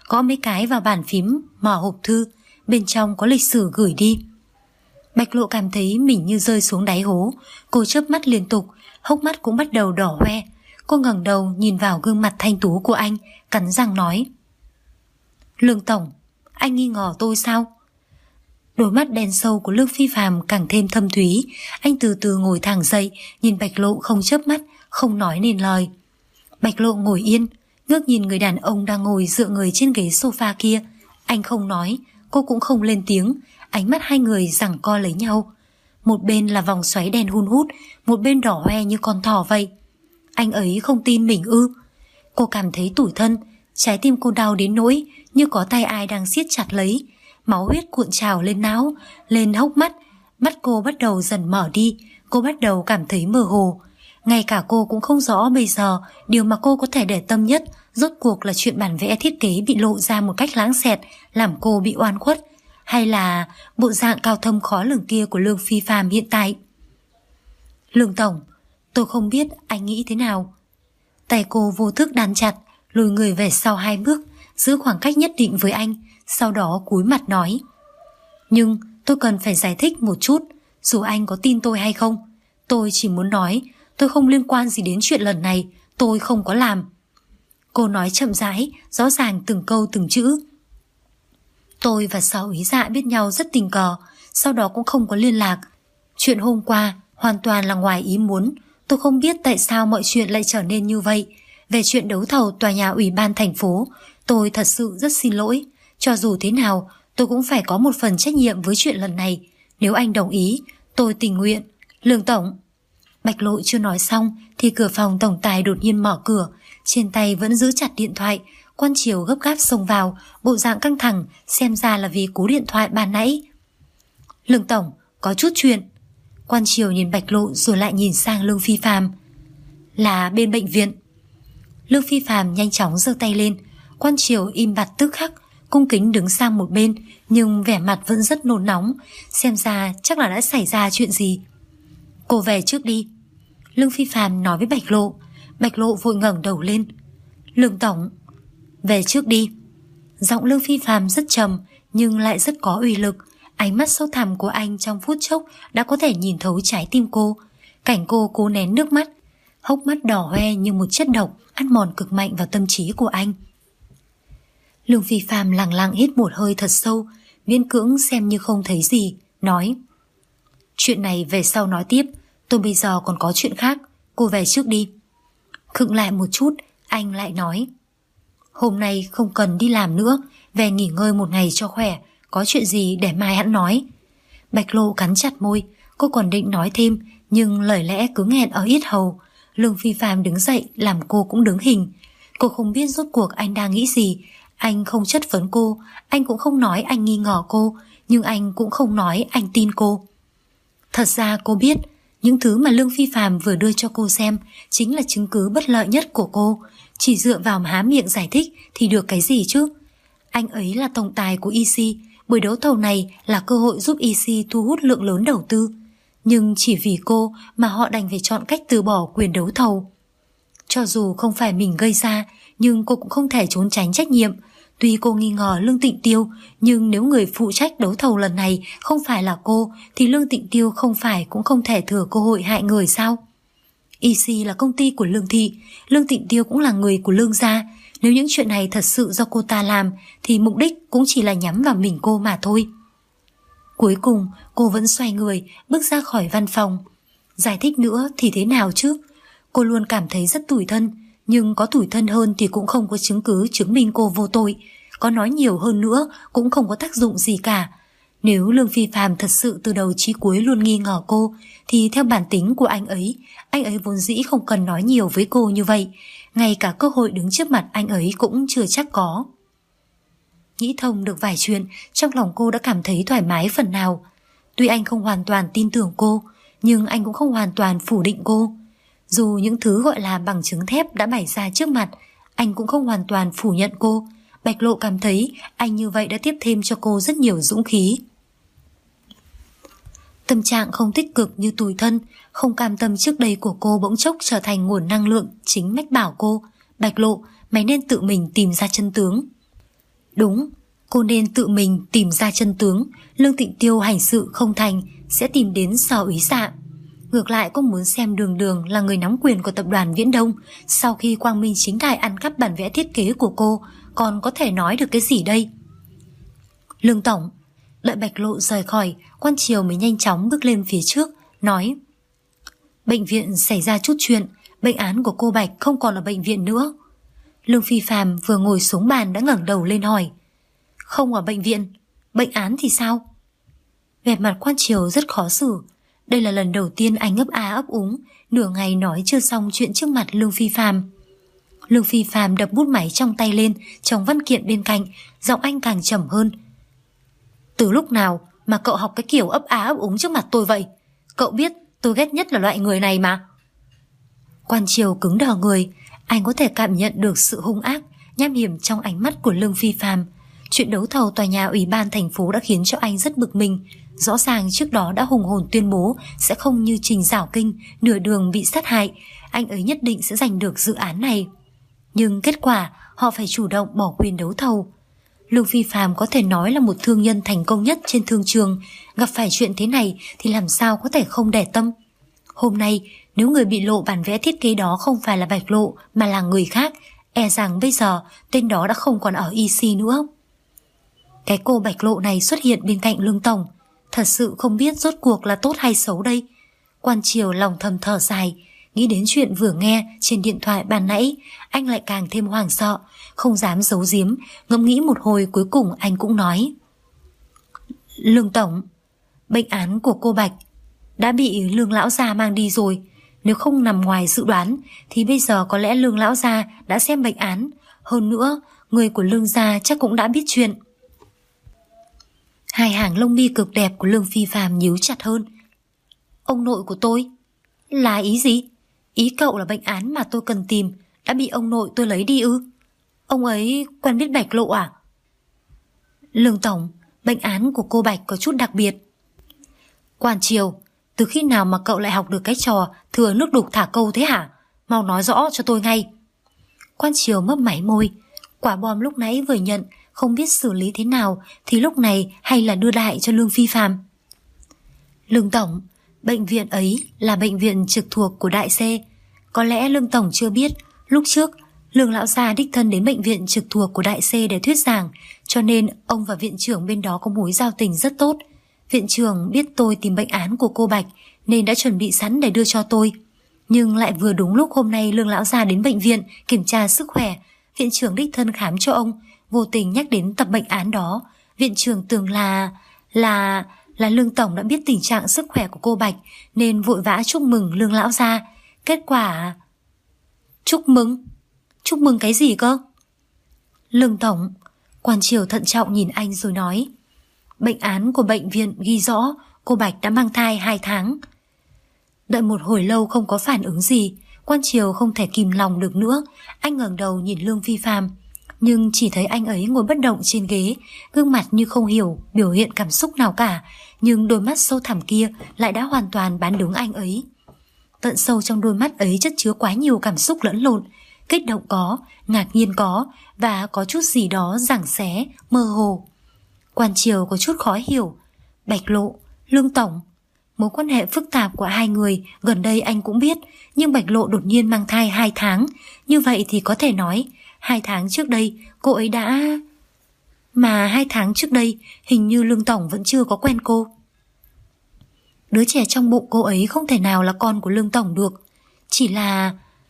gõ mấy cái vào bàn phím mở hộp thư, bên trong có lịch sử gửi đi. Bạch Lộ cảm thấy mình như rơi xuống đáy hố. Cô chớp mắt liên tục, hốc mắt cũng bắt đầu đỏ hoe. Cô ngẩng đầu nhìn vào gương mặt thanh tú của anh, cắn răng nói: Lương tổng, anh nghi ngờ tôi sao? Đôi mắt đen sâu của Lương Phi Phàm càng thêm thâm thúy. Anh từ từ ngồi thẳng dậy, nhìn Bạch Lộ không chớp mắt, không nói nên lời. Bạch Lộ ngồi yên, ngước nhìn người đàn ông đang ngồi dựa người trên ghế sofa kia. Anh không nói, cô cũng không lên tiếng. Ánh mắt hai người giằng co lấy nhau. Một bên là vòng xoáy đen hun hút, một bên đỏ hoe như con thỏ vậy. Anh ấy không tin mình ư? Cô cảm thấy tủi thân, trái tim cô đau đến nỗi như có tay ai đang siết chặt lấy. Máu huyết cuộn trào lên não, lên hốc mắt. Mắt cô bắt đầu dần mở đi. Cô bắt đầu cảm thấy mơ hồ. Ngay cả cô cũng không rõ bây giờ điều mà cô có thể để tâm nhất rốt cuộc là chuyện bản vẽ thiết kế bị lộ ra một cách lãng xẹt, làm cô bị oan khuất, hay là bộ dạng cao thâm khó lường kia của Lương Phi Phàm hiện tại. Lương tổng, tôi không biết anh nghĩ thế nào. Tay cô vô thức đan chặt, lùi người về sau 2 bước, giữ khoảng cách nhất định với anh, sau đó cúi mặt nói: Nhưng tôi cần phải giải thích một chút, dù anh có tin tôi hay không. Tôi chỉ muốn nói tôi không liên quan gì đến chuyện lần này, tôi không có làm. Cô nói chậm rãi, rõ ràng từng câu từng chữ. Tôi và Sáu Ý Dạ biết nhau rất tình cờ, sau đó cũng không có liên lạc. Chuyện hôm qua hoàn toàn là ngoài ý muốn. Tôi không biết tại sao mọi chuyện lại trở nên như vậy. Về chuyện đấu thầu tòa nhà ủy ban thành phố, tôi thật sự rất xin lỗi. Cho dù thế nào, tôi cũng phải có một phần trách nhiệm với chuyện lần này. Nếu anh đồng ý, tôi tình nguyện. Lương tổng. Bạch Lộ chưa nói xong thì cửa phòng tổng tài đột nhiên mở cửa, trên tay vẫn giữ chặt điện thoại. Quan Triều gấp gáp xông vào, bộ dạng căng thẳng, xem ra là vì cú điện thoại ban nãy. Lương tổng, có chút chuyện. Quan Triều nhìn Bạch Lộ rồi lại nhìn sang Lương Phi Phàm. Là bên bệnh viện. Lương Phi Phàm nhanh chóng giơ tay lên. Quan Triều im bặt tức khắc, cung kính đứng sang một bên, nhưng vẻ mặt vẫn rất nôn nóng, xem ra chắc là đã xảy ra chuyện gì. Cô về trước đi. Lương Phi Phàm nói với Bạch Lộ. Bạch Lộ vội ngẩng đầu lên. Lương tổng. Về trước đi. Giọng Lương Phi Phàm rất trầm nhưng lại rất có uy lực. Ánh mắt sâu thẳm của anh trong phút chốc đã có thể nhìn thấu trái tim cô. Cảnh cô cố nén nước mắt, hốc mắt đỏ hoe như một chất độc ăn mòn cực mạnh vào tâm trí của anh. Lương Phi Phàm lặng lặng hít một hơi thật sâu, miễn cưỡng xem như không thấy gì, nói: Chuyện này về sau nói tiếp, tôi bây giờ còn có chuyện khác, cô về trước đi. Khựng lại một chút, anh lại nói: Hôm nay không cần đi làm nữa, về nghỉ ngơi một ngày cho khỏe, có chuyện gì để mai hẵng nói. Bạch Lộ cắn chặt môi, cô còn định nói thêm nhưng lời lẽ cứ nghẹn ở yết hầu. Lương Phi Phàm đứng dậy làm cô cũng đứng hình. Cô không biết rốt cuộc anh đang nghĩ gì. Anh không chất vấn cô, anh cũng không nói anh nghi ngờ cô, nhưng anh cũng không nói anh tin cô. Thật ra cô biết những thứ mà Lương Phi Phàm vừa đưa cho cô xem chính là chứng cứ bất lợi nhất của cô. Chỉ dựa vào há miệng giải thích thì được cái gì chứ. Anh ấy là tổng tài của EC, buổi đấu thầu này là cơ hội giúp EC thu hút lượng lớn đầu tư. Nhưng chỉ vì cô mà họ đành phải chọn cách từ bỏ quyền đấu thầu. Cho dù không phải mình gây ra, nhưng cô cũng không thể trốn tránh trách nhiệm. Tuy cô nghi ngờ Lương Tịnh Tiêu, nhưng nếu người phụ trách đấu thầu lần này không phải là cô, thì Lương Tịnh Tiêu không phải cũng không thể thừa cơ hội hại người sao? EC là công ty của Lương Thị, Lương Tịnh Tiêu cũng là người của Lương gia. Nếu những chuyện này thật sự do cô ta làm, thì mục đích cũng chỉ là nhắm vào mình cô mà thôi. Cuối cùng, cô vẫn xoay người, bước ra khỏi văn phòng. Giải thích nữa thì thế nào chứ? Cô luôn cảm thấy rất tủi thân, nhưng có tủi thân hơn thì cũng không có chứng cứ chứng minh cô vô tội. Có nói nhiều hơn nữa cũng không có tác dụng gì cả. Nếu Lương Phi Phàm thật sự từ đầu chí cuối luôn nghi ngờ cô, thì theo bản tính của anh ấy vốn dĩ không cần nói nhiều với cô như vậy. Ngay cả cơ hội đứng trước mặt anh ấy cũng chưa chắc có. Nghĩ thông được vài chuyện, trong lòng cô đã cảm thấy thoải mái phần nào. Tuy anh không hoàn toàn tin tưởng cô, nhưng anh cũng không hoàn toàn phủ định cô. Dù những thứ gọi là bằng chứng thép đã bày ra trước mặt, anh cũng không hoàn toàn phủ nhận cô. Bạch Lộ cảm thấy anh như vậy đã tiếp thêm cho cô rất nhiều dũng khí. Tâm trạng không tích cực như tủi thân, không cam tâm trước đây của cô bỗng chốc trở thành nguồn năng lượng chính mách bảo cô: Bạch Lộ, mày nên tự mình tìm ra chân tướng. Đúng, cô nên tự mình tìm ra chân tướng. Lương Tịnh Tiêu hành sự không thành sẽ tìm đến Sở Úy Dạ. Ngược lại cô muốn xem Đường Đường là người nắm quyền của tập đoàn Viễn Đông, sau khi quang minh chính đại ăn cắp bản vẽ thiết kế của cô, còn có thể nói được cái gì đây? Lương tổng. Đợi Bạch Lộ rời khỏi, Quan Triều mới nhanh chóng bước lên phía trước, nói: bệnh viện xảy ra chút chuyện, bệnh án của cô Bạch không còn ở bệnh viện nữa. Lương Phi Phàm vừa ngồi xuống bàn đã ngẩng đầu lên hỏi: không ở bệnh viện, bệnh án thì sao? Vẻ mặt Quan Triều rất khó xử. Đây là lần đầu tiên anh ấp a ấp úng, nửa ngày nói chưa xong chuyện trước mặt Lương Phi Phàm. Lương Phi Phàm đập bút máy trong tay lên, trong văn kiện bên cạnh, giọng anh càng trầm hơn: từ lúc nào mà cậu học cái kiểu ấp á ấp úng trước mặt tôi vậy? Cậu biết tôi ghét nhất là loại người này mà. Quan Triều cứng đờ người, anh có thể cảm nhận được sự hung ác, nham hiểm trong ánh mắt của Lương Phi Phàm. Chuyện đấu thầu tòa nhà ủy ban thành phố đã khiến cho anh rất bực mình. Rõ ràng trước đó đã hùng hồn tuyên bố sẽ không như Trình Giảo Kinh nửa đường bị sát hại, anh ấy nhất định sẽ giành được dự án này. Nhưng kết quả họ phải chủ động bỏ quyền đấu thầu. Lương Phi Phàm có thể nói là một thương nhân thành công nhất trên thương trường, gặp phải chuyện thế này thì làm sao có thể không để tâm. Hôm nay nếu người bị lộ bản vẽ thiết kế đó không phải là Bạch Lộ mà là người khác, e rằng bây giờ tên đó đã không còn ở EC nữa. Cái cô Bạch Lộ này xuất hiện bên cạnh Lương tổng, thật sự không biết rốt cuộc là tốt hay xấu đây. Quan Triều lòng thầm thở dài, nghĩ đến chuyện vừa nghe trên điện thoại ban nãy, anh lại càng thêm hoảng sợ, không dám giấu giếm, ngẫm nghĩ một hồi cuối cùng anh cũng nói: Lương tổng, bệnh án của cô Bạch đã bị Lương lão gia mang đi rồi. Nếu không nằm ngoài dự đoán thì bây giờ có lẽ Lương lão gia đã xem bệnh án. Hơn nữa, người của Lương gia chắc cũng đã biết chuyện. Hai hàng lông mi cực đẹp của Lương Phi Phàm nhíu chặt hơn. Ông nội của tôi? Là ý gì? Ý cậu là bệnh án mà tôi cần tìm đã bị ông nội tôi lấy đi ư? Ông ấy quen biết Bạch Lộ à? Lương tổng, bệnh án của cô Bạch có chút đặc biệt. Quan Triều, từ khi nào mà cậu lại học được cái trò thừa nước đục thả câu thế hả? Mau nói rõ cho tôi ngay. Quan Triều mấp máy môi. Quả bom lúc nãy vừa nhận, không biết xử lý thế nào thì lúc này hay là đưa lại cho Lương Phi Phàm. Lương tổng, bệnh viện ấy là bệnh viện trực thuộc của Đại C. Có lẽ Lương tổng chưa biết, lúc trước Lương lão gia đích thân đến bệnh viện trực thuộc của Đại C để thuyết giảng, cho nên ông và viện trưởng bên đó có mối giao tình rất tốt. Viện trưởng biết tôi tìm bệnh án của cô Bạch nên đã chuẩn bị sẵn để đưa cho tôi. Nhưng lại vừa đúng lúc hôm nay Lương lão gia đến bệnh viện kiểm tra sức khỏe, viện trưởng đích thân khám cho ông, vô tình nhắc đến tập bệnh án đó. Viện trưởng tưởng là Lương tổng đã biết tình trạng sức khỏe của cô Bạch nên vội vã chúc mừng Lương lão gia. Kết quả... Chúc mừng cái gì cơ? Lương tổng, Quan Triều thận trọng nhìn anh rồi nói: bệnh án của bệnh viện ghi rõ cô Bạch đã mang thai 2 tháng. Đợi một hồi lâu không có phản ứng gì, Quan Triều không thể kìm lòng được nữa. Anh ngẩng đầu nhìn Lương Phi Phàm, nhưng chỉ thấy anh ấy ngồi bất động trên ghế, gương mặt như không hiểu biểu hiện cảm xúc nào cả, nhưng đôi mắt sâu thẳm kia lại đã hoàn toàn bán đứng anh ấy. Tận sâu trong đôi mắt ấy chất chứa quá nhiều cảm xúc lẫn lộn, kích động có, ngạc nhiên có, và có chút gì đó giằng xé, mơ hồ. Quan Triều có chút khó hiểu. Bạch Lộ, Lương tổng, mối quan hệ phức tạp của hai người gần đây anh cũng biết, nhưng Bạch Lộ đột nhiên mang thai 2 tháng, như vậy thì có thể nói 2 tháng trước đây cô ấy đã... Mà 2 tháng trước đây hình như Lương tổng vẫn chưa có quen cô. Đứa trẻ trong bụng cô ấy không thể nào là con của Lương tổng được. Chỉ là...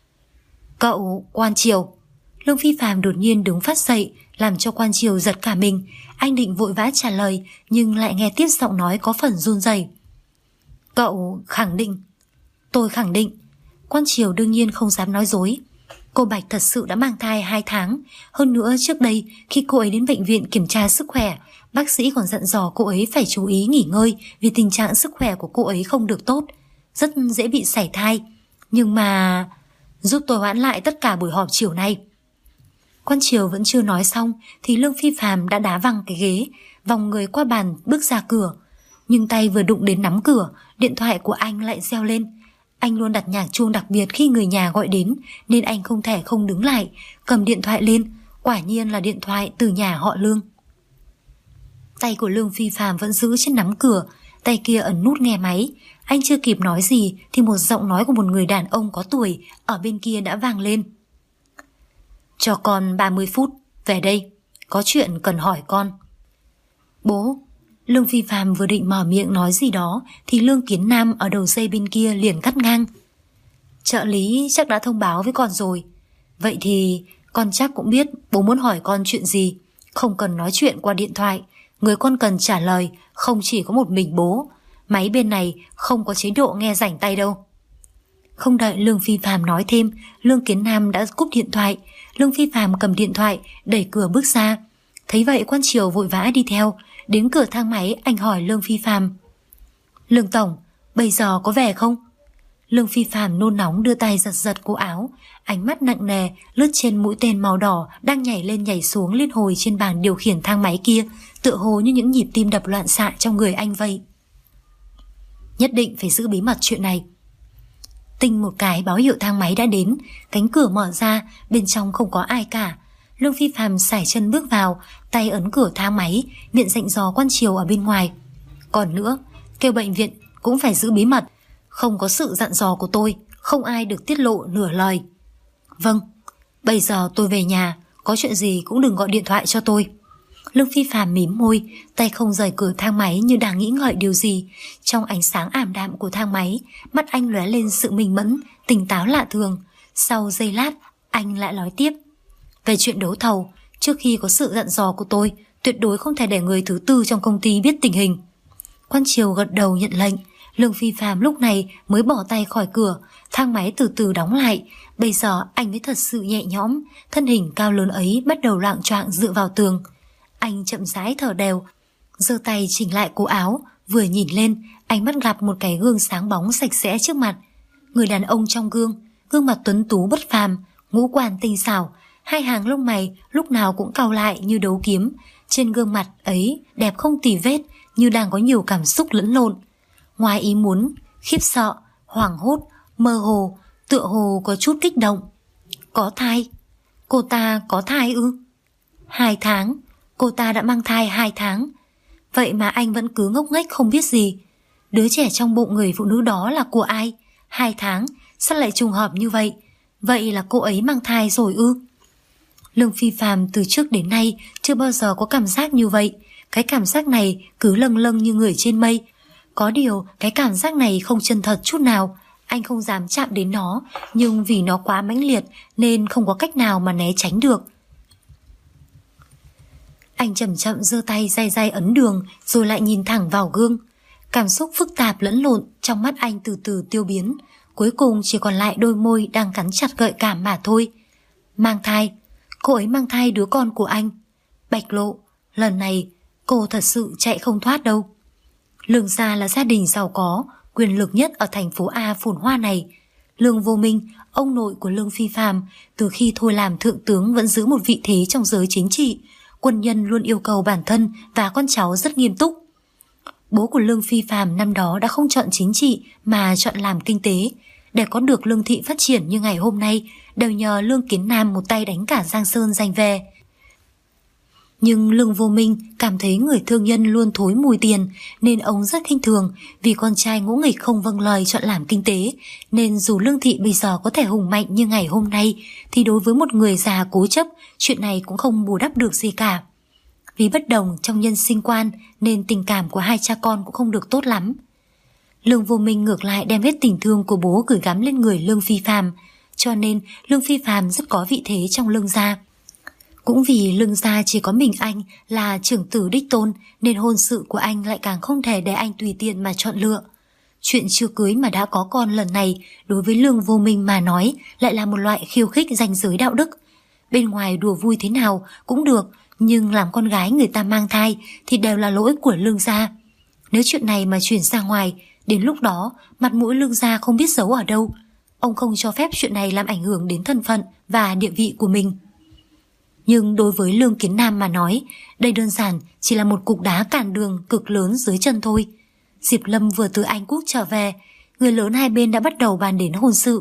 Cậu, Quan Triều. Lương Phi Phàm đột nhiên đứng phát dậy, làm cho Quan Triều giật cả mình. Anh định vội vã trả lời, nhưng lại nghe tiếp giọng nói có phần run rẩy. Cậu khẳng định? Tôi khẳng định. Quan Triều đương nhiên không dám nói dối. Cô Bạch thật sự đã mang thai 2 tháng. Hơn nữa trước đây khi cô ấy đến bệnh viện kiểm tra sức khỏe, bác sĩ còn dặn dò cô ấy phải chú ý nghỉ ngơi vì tình trạng sức khỏe của cô ấy không được tốt, rất dễ bị sảy thai. Nhưng mà... Giúp tôi hoãn lại tất cả buổi họp chiều nay. Quan Triều vẫn chưa nói xong thì Lương Phi Phàm đã đá văng cái ghế, vòng người qua bàn bước ra cửa. Nhưng tay vừa đụng đến nắm cửa, điện thoại của anh lại reo lên. Anh luôn đặt nhạc chuông đặc biệt khi người nhà gọi đến, nên anh không thể không đứng lại, cầm điện thoại lên. Quả nhiên là điện thoại từ nhà họ Lương. Tay của Lương Phi Phạm vẫn giữ trên nắm cửa, tay kia ấn nút nghe máy. Anh chưa kịp nói gì thì một giọng nói của một người đàn ông có tuổi ở bên kia đã vang lên. Cho con 30 phút, về đây, có chuyện cần hỏi con. Bố. Lương Phi Phạm vừa định mở miệng nói gì đó thì Lương Kiến Nam ở đầu dây bên kia liền cắt ngang. Trợ lý chắc đã thông báo với con rồi. Vậy thì con chắc cũng biết bố muốn hỏi con chuyện gì. Không cần nói chuyện qua điện thoại. Người con cần trả lời không chỉ có một mình bố. Máy bên này không có chế độ nghe rảnh tay đâu. Không đợi Lương Phi Phạm nói thêm, Lương Kiến Nam đã cúp điện thoại. Lương Phi Phạm cầm điện thoại, đẩy cửa bước ra. Thấy vậy Quan Triều vội vã đi theo. Đến cửa thang máy anh hỏi Lương Phi Phạm. Lương Tổng, bây giờ có về không? Lương Phi Phạm nôn nóng đưa tay giật giật cổ áo. Ánh mắt nặng nề lướt trên mũi tên màu đỏ đang nhảy lên nhảy xuống liên hồi trên bàn điều khiển thang máy kia, tựa hồ như những nhịp tim đập loạn xạ trong người anh vậy. Nhất định phải giữ bí mật chuyện này. Tinh một cái báo hiệu thang máy đã đến. Cánh cửa mở ra, bên trong không có ai cả. Lương Phi Phạm sải chân bước vào, tay ấn cửa thang máy, miệng dặn dò Quan Triều ở bên ngoài. Còn nữa, kêu bệnh viện cũng phải giữ bí mật. Không có sự dặn dò của tôi, không ai được tiết lộ nửa lời. Vâng, bây giờ tôi về nhà, có chuyện gì cũng đừng gọi điện thoại cho tôi. Lương Phi Phạm mím môi, tay không rời cửa thang máy như đang nghĩ ngợi điều gì. Trong ánh sáng ảm đạm của thang máy, mắt anh lóe lên sự minh mẫn, tỉnh táo lạ thường. Sau giây lát, anh lại nói tiếp. Về chuyện đấu thầu, trước khi có sự dặn dò của tôi, tuyệt đối không thể để người thứ tư trong công ty biết tình hình. Quan Triều gật đầu nhận lệnh. Lương Phi Phạm lúc này mới bỏ tay khỏi cửa, thang máy từ từ đóng lại. Bây giờ anh mới thật sự nhẹ nhõm, thân hình cao lớn ấy bắt đầu loạng choạng dựa vào tường. Anh chậm rãi thở đều, giơ tay chỉnh lại cổ áo, vừa nhìn lên, ánh mắt gặp một cái gương sáng bóng sạch sẽ trước mặt. Người đàn ông trong gương, gương mặt tuấn tú bất phàm, ngũ quan tinh xảo, hai hàng lông mày lúc nào cũng cau lại như đấu kiếm. Trên gương mặt ấy đẹp không tì vết, như đang có nhiều cảm xúc lẫn lộn. Ngoài ý muốn, khiếp sợ, hoảng hốt, mơ hồ, tựa hồ có chút kích động. Có thai? Cô ta có thai ư? 2 tháng, cô ta đã mang thai 2 tháng. Vậy mà anh vẫn cứ ngốc nghếch không biết gì. Đứa trẻ trong bụng người phụ nữ đó là của ai? 2 tháng, sao lại trùng hợp như vậy? Vậy là cô ấy mang thai rồi ư? Lương Phi Phạm từ trước đến nay chưa bao giờ có cảm giác như vậy. Cái cảm giác này cứ lâng lâng như người trên mây. Có điều cái cảm giác này không chân thật chút nào. Anh không dám chạm đến nó, nhưng vì nó quá mãnh liệt nên không có cách nào mà né tránh được. Anh chậm chậm giơ tay day day ấn đường, rồi lại nhìn thẳng vào gương. Cảm xúc phức tạp lẫn lộn trong mắt anh từ từ tiêu biến. Cuối cùng chỉ còn lại đôi môi đang cắn chặt gợi cảm mà thôi. Mang thai. Cô ấy mang thai đứa con của anh. Bạch Lộ, lần này cô thật sự chạy không thoát đâu. Lương gia là gia đình giàu có, quyền lực nhất ở thành phố A phồn hoa này. Lương Vô Minh, ông nội của Lương Phi Phạm, từ khi thôi làm thượng tướng vẫn giữ một vị thế trong giới chính trị. Quân nhân luôn yêu cầu bản thân và con cháu rất nghiêm túc. Bố của Lương Phi Phạm năm đó đã không chọn chính trị mà chọn làm kinh tế. Để có được Lương thị phát triển như ngày hôm nay đều nhờ Lương Kiến Nam một tay đánh cả Giang Sơn giành về. Nhưng Lương Vô Minh cảm thấy người thương nhân luôn thối mùi tiền nên ông rất khinh thường. Vì con trai ngỗ nghịch không vâng lời chọn làm kinh tế, nên dù Lương thị bây giờ có thể hùng mạnh như ngày hôm nay thì đối với một người già cố chấp, chuyện này cũng không bù đắp được gì cả. Vì bất đồng trong nhân sinh quan nên tình cảm của hai cha con cũng không được tốt lắm. Lương Vô Minh ngược lại đem hết tình thương của bố gửi gắm lên người Lương Phi Phạm, cho nên Lương Phi Phạm rất có vị thế trong Lương gia. Cũng vì Lương gia chỉ có mình anh là trưởng tử đích tôn nên hôn sự của anh lại càng không thể để anh tùy tiện mà chọn lựa. Chuyện chưa cưới mà đã có con lần này đối với Lương Vô Minh mà nói lại là một loại khiêu khích ranh giới đạo đức. Bên ngoài đùa vui thế nào cũng được, nhưng làm con gái người ta mang thai thì đều là lỗi của Lương gia. Nếu chuyện này mà chuyển ra ngoài, đến lúc đó mặt mũi Lương gia không biết giấu ở đâu. Ông không cho phép chuyện này làm ảnh hưởng đến thân phận và địa vị của mình. Nhưng đối với Lương Kiến Nam mà nói, đây đơn giản chỉ là một cục đá cản đường cực lớn dưới chân thôi. Diệp Lâm vừa từ Anh Quốc trở về, người lớn hai bên đã bắt đầu bàn đến hôn sự.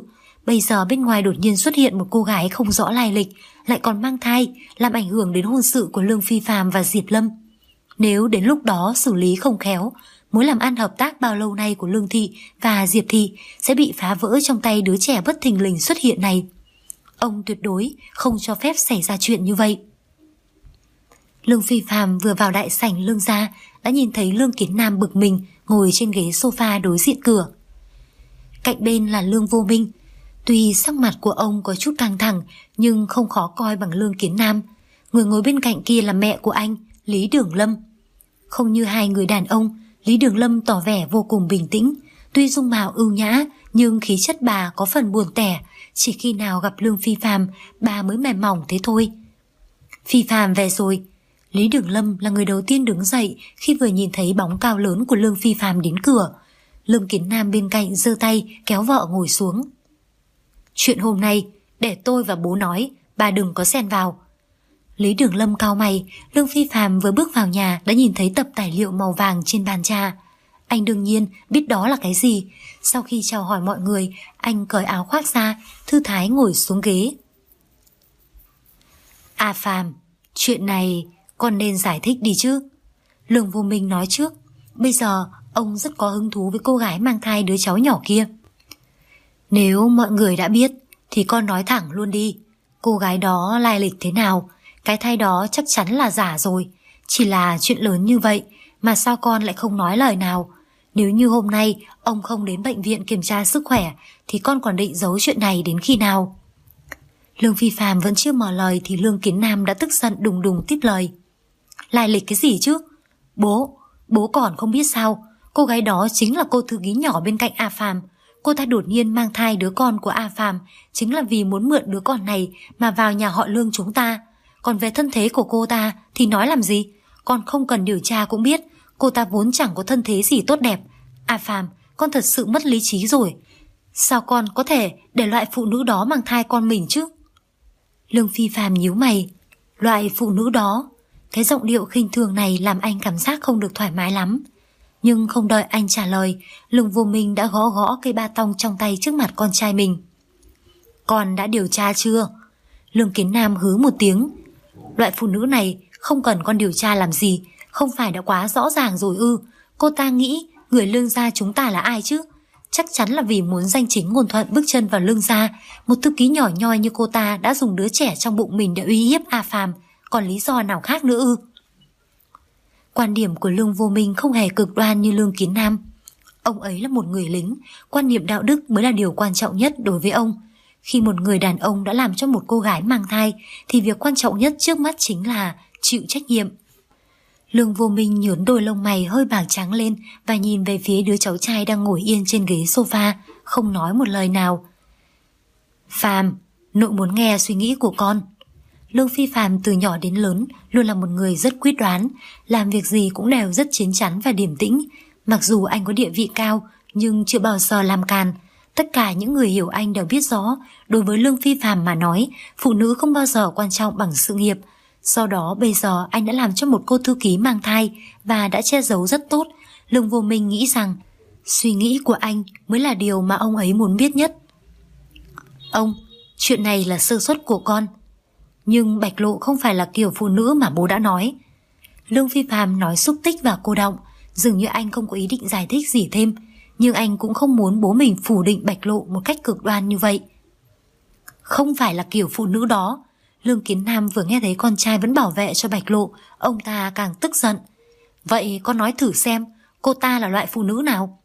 Bây giờ bên ngoài đột nhiên xuất hiện một cô gái không rõ lai lịch, lại còn mang thai, làm ảnh hưởng đến hôn sự của Lương Phi Phàm và Diệp Lâm. Nếu đến lúc đó xử lý không khéo, mối làm ăn hợp tác bao lâu nay của Lương Thị và Diệp Thị sẽ bị phá vỡ trong tay đứa trẻ bất thình lình xuất hiện này. Ông tuyệt đối không cho phép xảy ra chuyện như vậy. Lương Phi Phàm vừa vào đại sảnh Lương gia đã nhìn thấy Lương Kiến Nam bực mình ngồi trên ghế sofa đối diện cửa. Cạnh bên là Lương Vô Minh. Tuy sắc mặt của ông có chút căng thẳng nhưng không khó coi bằng Lương Kiến Nam. Người ngồi bên cạnh kia là mẹ của anh, Lý Đường Lâm. Không như hai người đàn ông, Lý Đường Lâm tỏ vẻ vô cùng bình tĩnh. Tuy dung mạo ưu nhã nhưng khí chất bà có phần buồn tẻ. Chỉ khi nào gặp Lương Phi Phàm bà mới mềm mỏng thế thôi. Phi Phàm về rồi. Lý Đường Lâm là người đầu tiên đứng dậy khi vừa nhìn thấy bóng cao lớn của Lương Phi Phàm đến cửa. Lương Kiến Nam bên cạnh giơ tay kéo vợ ngồi xuống. Chuyện hôm nay để tôi và bố nói, bà đừng có xen vào. Lý Đường Lâm cau mày. Lương Phi Phàm vừa bước vào nhà đã nhìn thấy tập tài liệu màu vàng trên bàn trà. Anh đương nhiên biết đó là cái gì. Sau khi chào hỏi mọi người, anh cởi áo khoác ra, thư thái ngồi xuống ghế. À Phàm, chuyện này con nên giải thích đi chứ. Lương Vô Minh nói trước. Bây giờ ông rất có hứng thú với cô gái mang thai đứa cháu nhỏ kia. Nếu mọi người đã biết thì con nói thẳng luôn đi. Cô gái đó lai lịch thế nào? Cái thai đó chắc chắn là giả rồi. Chỉ là chuyện lớn như vậy mà sao con lại không nói lời nào? Nếu như hôm nay ông không đến bệnh viện kiểm tra sức khỏe thì con còn định giấu chuyện này đến khi nào? Lương Phi Phàm vẫn chưa mở lời thì Lương Kiến Nam đã tức giận đùng đùng tiếp lời. Lai lịch cái gì chứ? Bố còn không biết sao? Cô gái đó chính là cô thư ký nhỏ bên cạnh A Phàm. Cô ta đột nhiên mang thai đứa con của A Phàm chính là vì muốn mượn đứa con này mà vào nhà họ Lương chúng ta. Còn về thân thế của cô ta thì nói làm gì? Con không cần điều tra cũng biết cô ta vốn chẳng có thân thế gì tốt đẹp. A Phàm, con thật sự mất lý trí rồi. Sao con có thể để loại phụ nữ đó mang thai con mình chứ? Lương Phi Phàm nhíu mày. Loại phụ nữ đó? Cái giọng điệu khinh thường này làm anh cảm giác không được thoải mái lắm. Nhưng không đợi anh trả lời, Lương Vô Minh đã gõ gõ cây ba tong trong tay trước mặt con trai mình. Con đã điều tra chưa? Lương Kiến Nam hứ một tiếng. Loại phụ nữ này không cần con điều tra làm gì, không phải đã quá rõ ràng rồi ư? Cô ta nghĩ người Lương gia chúng ta là ai chứ? Chắc chắn là vì muốn danh chính ngôn thuận bước chân vào Lương gia. Một thư ký nhỏ nhoi như cô ta đã dùng đứa trẻ trong bụng mình để uy hiếp A Phàm, còn lý do nào khác nữa ư? Quan điểm của Lương Vô Minh không hề cực đoan như Lương Kiến Nam. Ông ấy là một người lính, quan niệm đạo đức mới là điều quan trọng nhất đối với ông. Khi một người đàn ông đã làm cho một cô gái mang thai thì việc quan trọng nhất trước mắt chính là chịu trách nhiệm. Lương Vô Minh nhướng đôi lông mày hơi bàng trắng lên và nhìn về phía đứa cháu trai đang ngồi yên trên ghế sofa, không nói một lời nào. Phàm, nội muốn nghe suy nghĩ của con. Lương Phi Phàm từ nhỏ đến lớn luôn là một người rất quyết đoán, làm việc gì cũng đều rất chín chắn và điềm tĩnh. Mặc dù anh có địa vị cao nhưng chưa bao giờ làm càn. Tất cả những người hiểu anh đều biết rõ, đối với Lương Phi Phàm mà nói, phụ nữ không bao giờ quan trọng bằng sự nghiệp. Do đó bây giờ anh đã làm cho một cô thư ký mang thai và đã che giấu rất tốt. Lương Vô Minh nghĩ rằng suy nghĩ của anh mới là điều mà ông ấy muốn biết nhất. Ông, chuyện này là sơ suất của con. Nhưng Bạch Lộ không phải là kiểu phụ nữ mà bố đã nói. Lương Phi Phàm nói xúc tích và cô động, dường như anh không có ý định giải thích gì thêm. Nhưng anh cũng không muốn bố mình phủ định Bạch Lộ một cách cực đoan như vậy. Không phải là kiểu phụ nữ đó. Lương Kiến Nam vừa nghe thấy con trai vẫn bảo vệ cho Bạch Lộ, ông ta càng tức giận. Vậy con nói thử xem, cô ta là loại phụ nữ nào?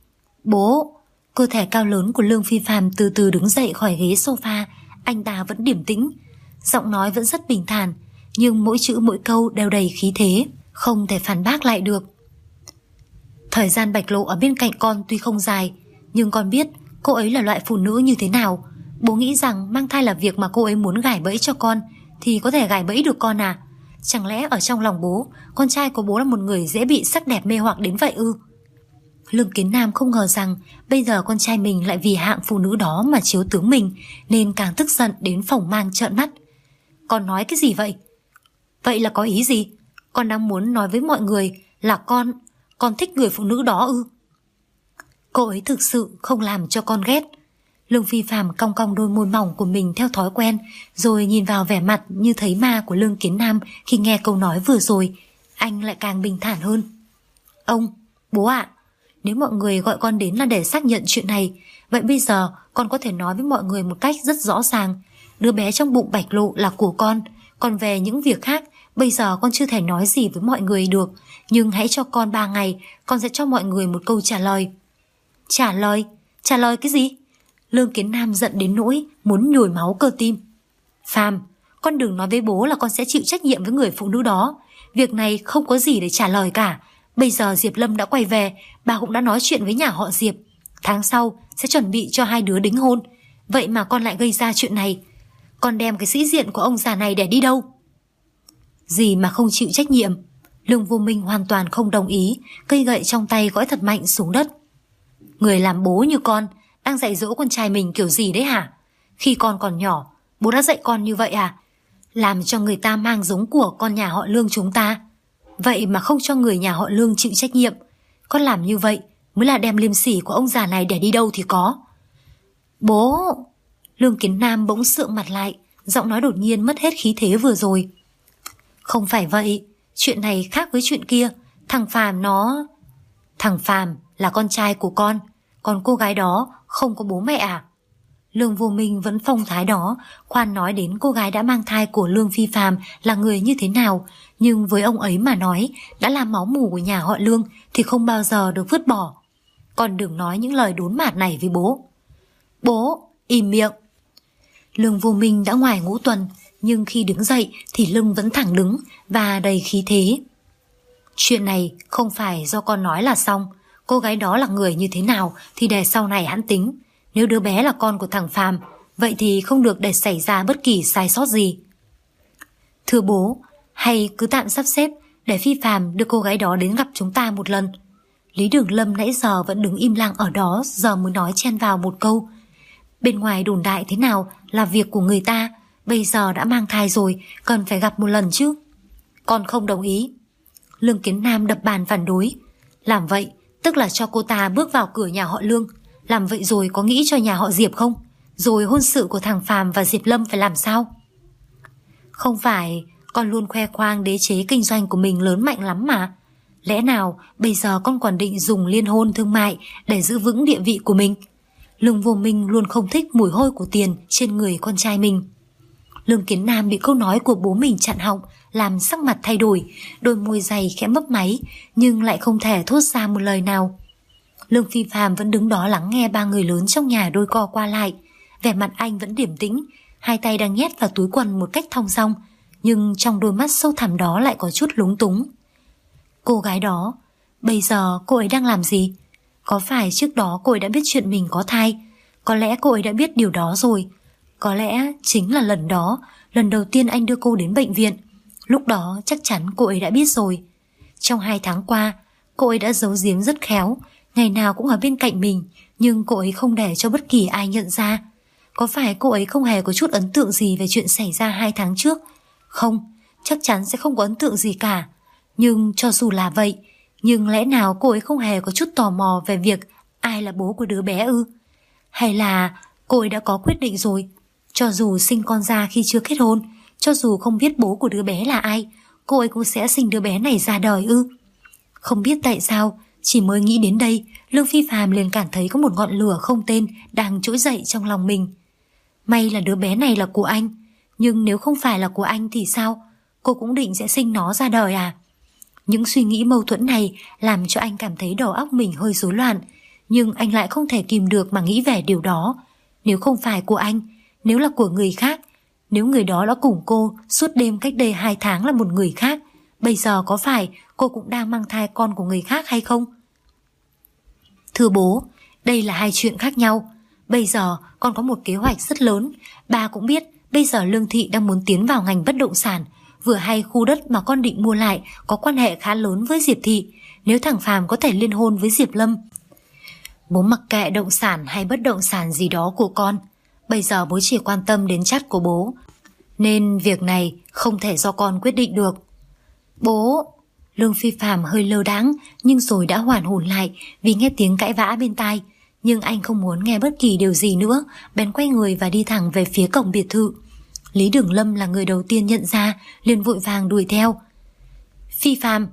Bố! Cơ thể cao lớn của Lương Phi Phàm từ từ đứng dậy khỏi ghế sofa. Anh ta vẫn điềm tĩnh, giọng nói vẫn rất bình thản, nhưng mỗi chữ mỗi câu đều đầy khí thế, không thể phản bác lại được. Thời gian Bạch Lộ ở bên cạnh con tuy không dài, nhưng con biết cô ấy là loại phụ nữ như thế nào. Bố nghĩ rằng mang thai là việc mà cô ấy muốn gài bẫy cho con, thì có thể gài bẫy được con à? Chẳng lẽ ở trong lòng bố, con trai của bố là một người dễ bị sắc đẹp mê hoặc đến vậy ư? Lương Kiến Nam không ngờ rằng bây giờ con trai mình lại vì hạng phụ nữ đó mà chiếu tướng mình, nên càng tức giận đến phồng mang trợn mắt. Con nói cái gì vậy? Vậy là có ý gì? Con đang muốn nói với mọi người là con thích người phụ nữ đó ư? Cô ấy thực sự không làm cho con ghét. Lương Phi Phàm cong cong đôi môi mỏng của mình theo thói quen, rồi nhìn vào vẻ mặt như thấy ma của Lương Kiến Nam khi nghe câu nói vừa rồi. Anh lại càng bình thản hơn. Ông, bố ạ, nếu mọi người gọi con đến là để xác nhận chuyện này, vậy bây giờ con có thể nói với mọi người một cách rất rõ ràng. Đứa bé trong bụng Bạch Lộ là của con. Còn về những việc khác, bây giờ con chưa thể nói gì với mọi người được. Nhưng hãy cho con 3 ngày, con sẽ cho mọi người một câu trả lời. Trả lời? Trả lời cái gì? Lương Kiến Nam giận đến nỗi muốn nhồi máu cơ tim. Phàm, con đừng nói với bố là con sẽ chịu trách nhiệm với người phụ nữ đó. Việc này không có gì để trả lời cả. Bây giờ Diệp Lâm đã quay về, bà cũng đã nói chuyện với nhà họ Diệp. Tháng sau sẽ chuẩn bị cho hai đứa đính hôn. Vậy mà con lại gây ra chuyện này. Con đem cái sĩ diện của ông già này để đi đâu? Gì mà không chịu trách nhiệm? Lương Vô Minh hoàn toàn không đồng ý, cây gậy trong tay gõ thật mạnh xuống đất. Người làm bố như con đang dạy dỗ con trai mình kiểu gì đấy hả? Khi con còn nhỏ, bố đã dạy con như vậy à? Làm cho người ta mang giống của con nhà họ Lương chúng ta. Vậy mà không cho người nhà họ Lương chịu trách nhiệm. Con làm như vậy mới là đem liêm sỉ của ông già này để đi đâu thì có. Bố! Lương Kiến Nam bỗng sượng mặt lại, giọng nói đột nhiên mất hết khí thế vừa rồi. Không phải vậy, chuyện này khác với chuyện kia. Thằng Phàm là con trai của con, còn cô gái đó không có bố mẹ à? Lương Vô Minh vẫn phong thái đó, khoan nói đến cô gái đã mang thai của Lương Phi Phàm là người như thế nào, nhưng với ông ấy mà nói, đã là máu mủ của nhà họ Lương thì không bao giờ được vứt bỏ. Còn đừng nói những lời đốn mạt này với bố. Bố, im miệng. Lương Vô Minh đã ngoài ngũ tuần, nhưng khi đứng dậy thì lưng vẫn thẳng đứng và đầy khí thế. Chuyện này không phải do con nói là xong. Cô gái đó là người như thế nào thì để sau này hẵng tính. Nếu đứa bé là con của thằng Phàm, vậy thì không được để xảy ra bất kỳ sai sót gì. Thưa bố, hay cứ tạm sắp xếp để Phi Phàm đưa cô gái đó đến gặp chúng ta một lần. Lý Đường Lâm nãy giờ vẫn đứng im lặng ở đó, giờ mới nói chen vào một câu. Bên ngoài đồn đại thế nào là việc của người ta, bây giờ đã mang thai rồi, cần phải gặp một lần chứ. Con không đồng ý. Lương Kiến Nam đập bàn phản đối. Làm vậy tức là cho cô ta bước vào cửa nhà họ Lương. Làm vậy rồi có nghĩ cho nhà họ Diệp không? Rồi hôn sự của thằng Phàm và Diệp Lâm phải làm sao? Không phải con luôn khoe khoang đế chế kinh doanh của mình lớn mạnh lắm mà. Lẽ nào bây giờ con còn định dùng liên hôn thương mại để giữ vững địa vị của mình? Lương Vô Minh luôn không thích mùi hôi của tiền trên người con trai mình. Lương Kiến Nam bị câu nói của bố mình chặn họng, làm sắc mặt thay đổi, đôi môi dày khẽ mấp máy, nhưng lại không thể thốt ra một lời nào. Lương Phi Phàm vẫn đứng đó lắng nghe ba người lớn trong nhà đôi co qua lại. Vẻ mặt anh vẫn điềm tĩnh, hai tay đang nhét vào túi quần một cách thong dong, nhưng trong đôi mắt sâu thẳm đó lại có chút lúng túng. Cô gái đó, bây giờ cô ấy đang làm gì? Có phải trước đó cô ấy đã biết chuyện mình có thai? Có lẽ cô ấy đã biết điều đó rồi. Có lẽ chính là lần đó, lần đầu tiên anh đưa cô đến bệnh viện. Lúc đó chắc chắn cô ấy đã biết rồi. Trong 2 tháng qua, cô ấy đã giấu giếm rất khéo, ngày nào cũng ở bên cạnh mình, nhưng cô ấy không để cho bất kỳ ai nhận ra. Có phải cô ấy không hề có chút ấn tượng gì về chuyện xảy ra 2 tháng trước? Không, chắc chắn sẽ không có ấn tượng gì cả. Nhưng cho dù là vậy, nhưng lẽ nào cô ấy không hề có chút tò mò về việc ai là bố của đứa bé ư? Hay là cô ấy đã có quyết định rồi? Cho dù sinh con ra khi chưa kết hôn, cho dù không biết bố của đứa bé là ai, cô ấy cũng sẽ sinh đứa bé này ra đời ư? Không biết tại sao, chỉ mới nghĩ đến đây, Lương Phi Phàm liền cảm thấy có một ngọn lửa không tên đang trỗi dậy trong lòng mình. May là đứa bé này là của anh, nhưng nếu không phải là của anh thì sao? Cô cũng định sẽ sinh nó ra đời à? Những suy nghĩ mâu thuẫn này làm cho anh cảm thấy đầu óc mình hơi rối loạn, nhưng anh lại không thể kìm được mà nghĩ về điều đó. Nếu không phải của anh, nếu là của người khác, nếu người đó đã cùng cô suốt đêm cách đây 2 tháng là một người khác, bây giờ có phải cô cũng đang mang thai con của người khác hay không? Thưa bố, đây là 2 chuyện khác nhau. Bây giờ con có một kế hoạch rất lớn. Ba cũng biết bây giờ Lương Thị đang muốn tiến vào ngành bất động sản. Vừa hay khu đất mà con định mua lại có quan hệ khá lớn với Diệp Thị. Nếu thằng Phàm có thể liên hôn với Diệp Lâm, bố mặc kệ động sản hay bất động sản gì đó của con. Bây giờ bố chỉ quan tâm đến chắt của bố, nên việc này không thể do con quyết định được. Bố! Lương Phi Phàm hơi lơ đãng, nhưng rồi đã hoàn hồn lại vì nghe tiếng cãi vã bên tai. Nhưng anh không muốn nghe bất kỳ điều gì nữa, bèn quay người và đi thẳng về phía cổng biệt thự. Lý Đường Lâm là người đầu tiên nhận ra, liền vội vàng đuổi theo. Phi Phàm.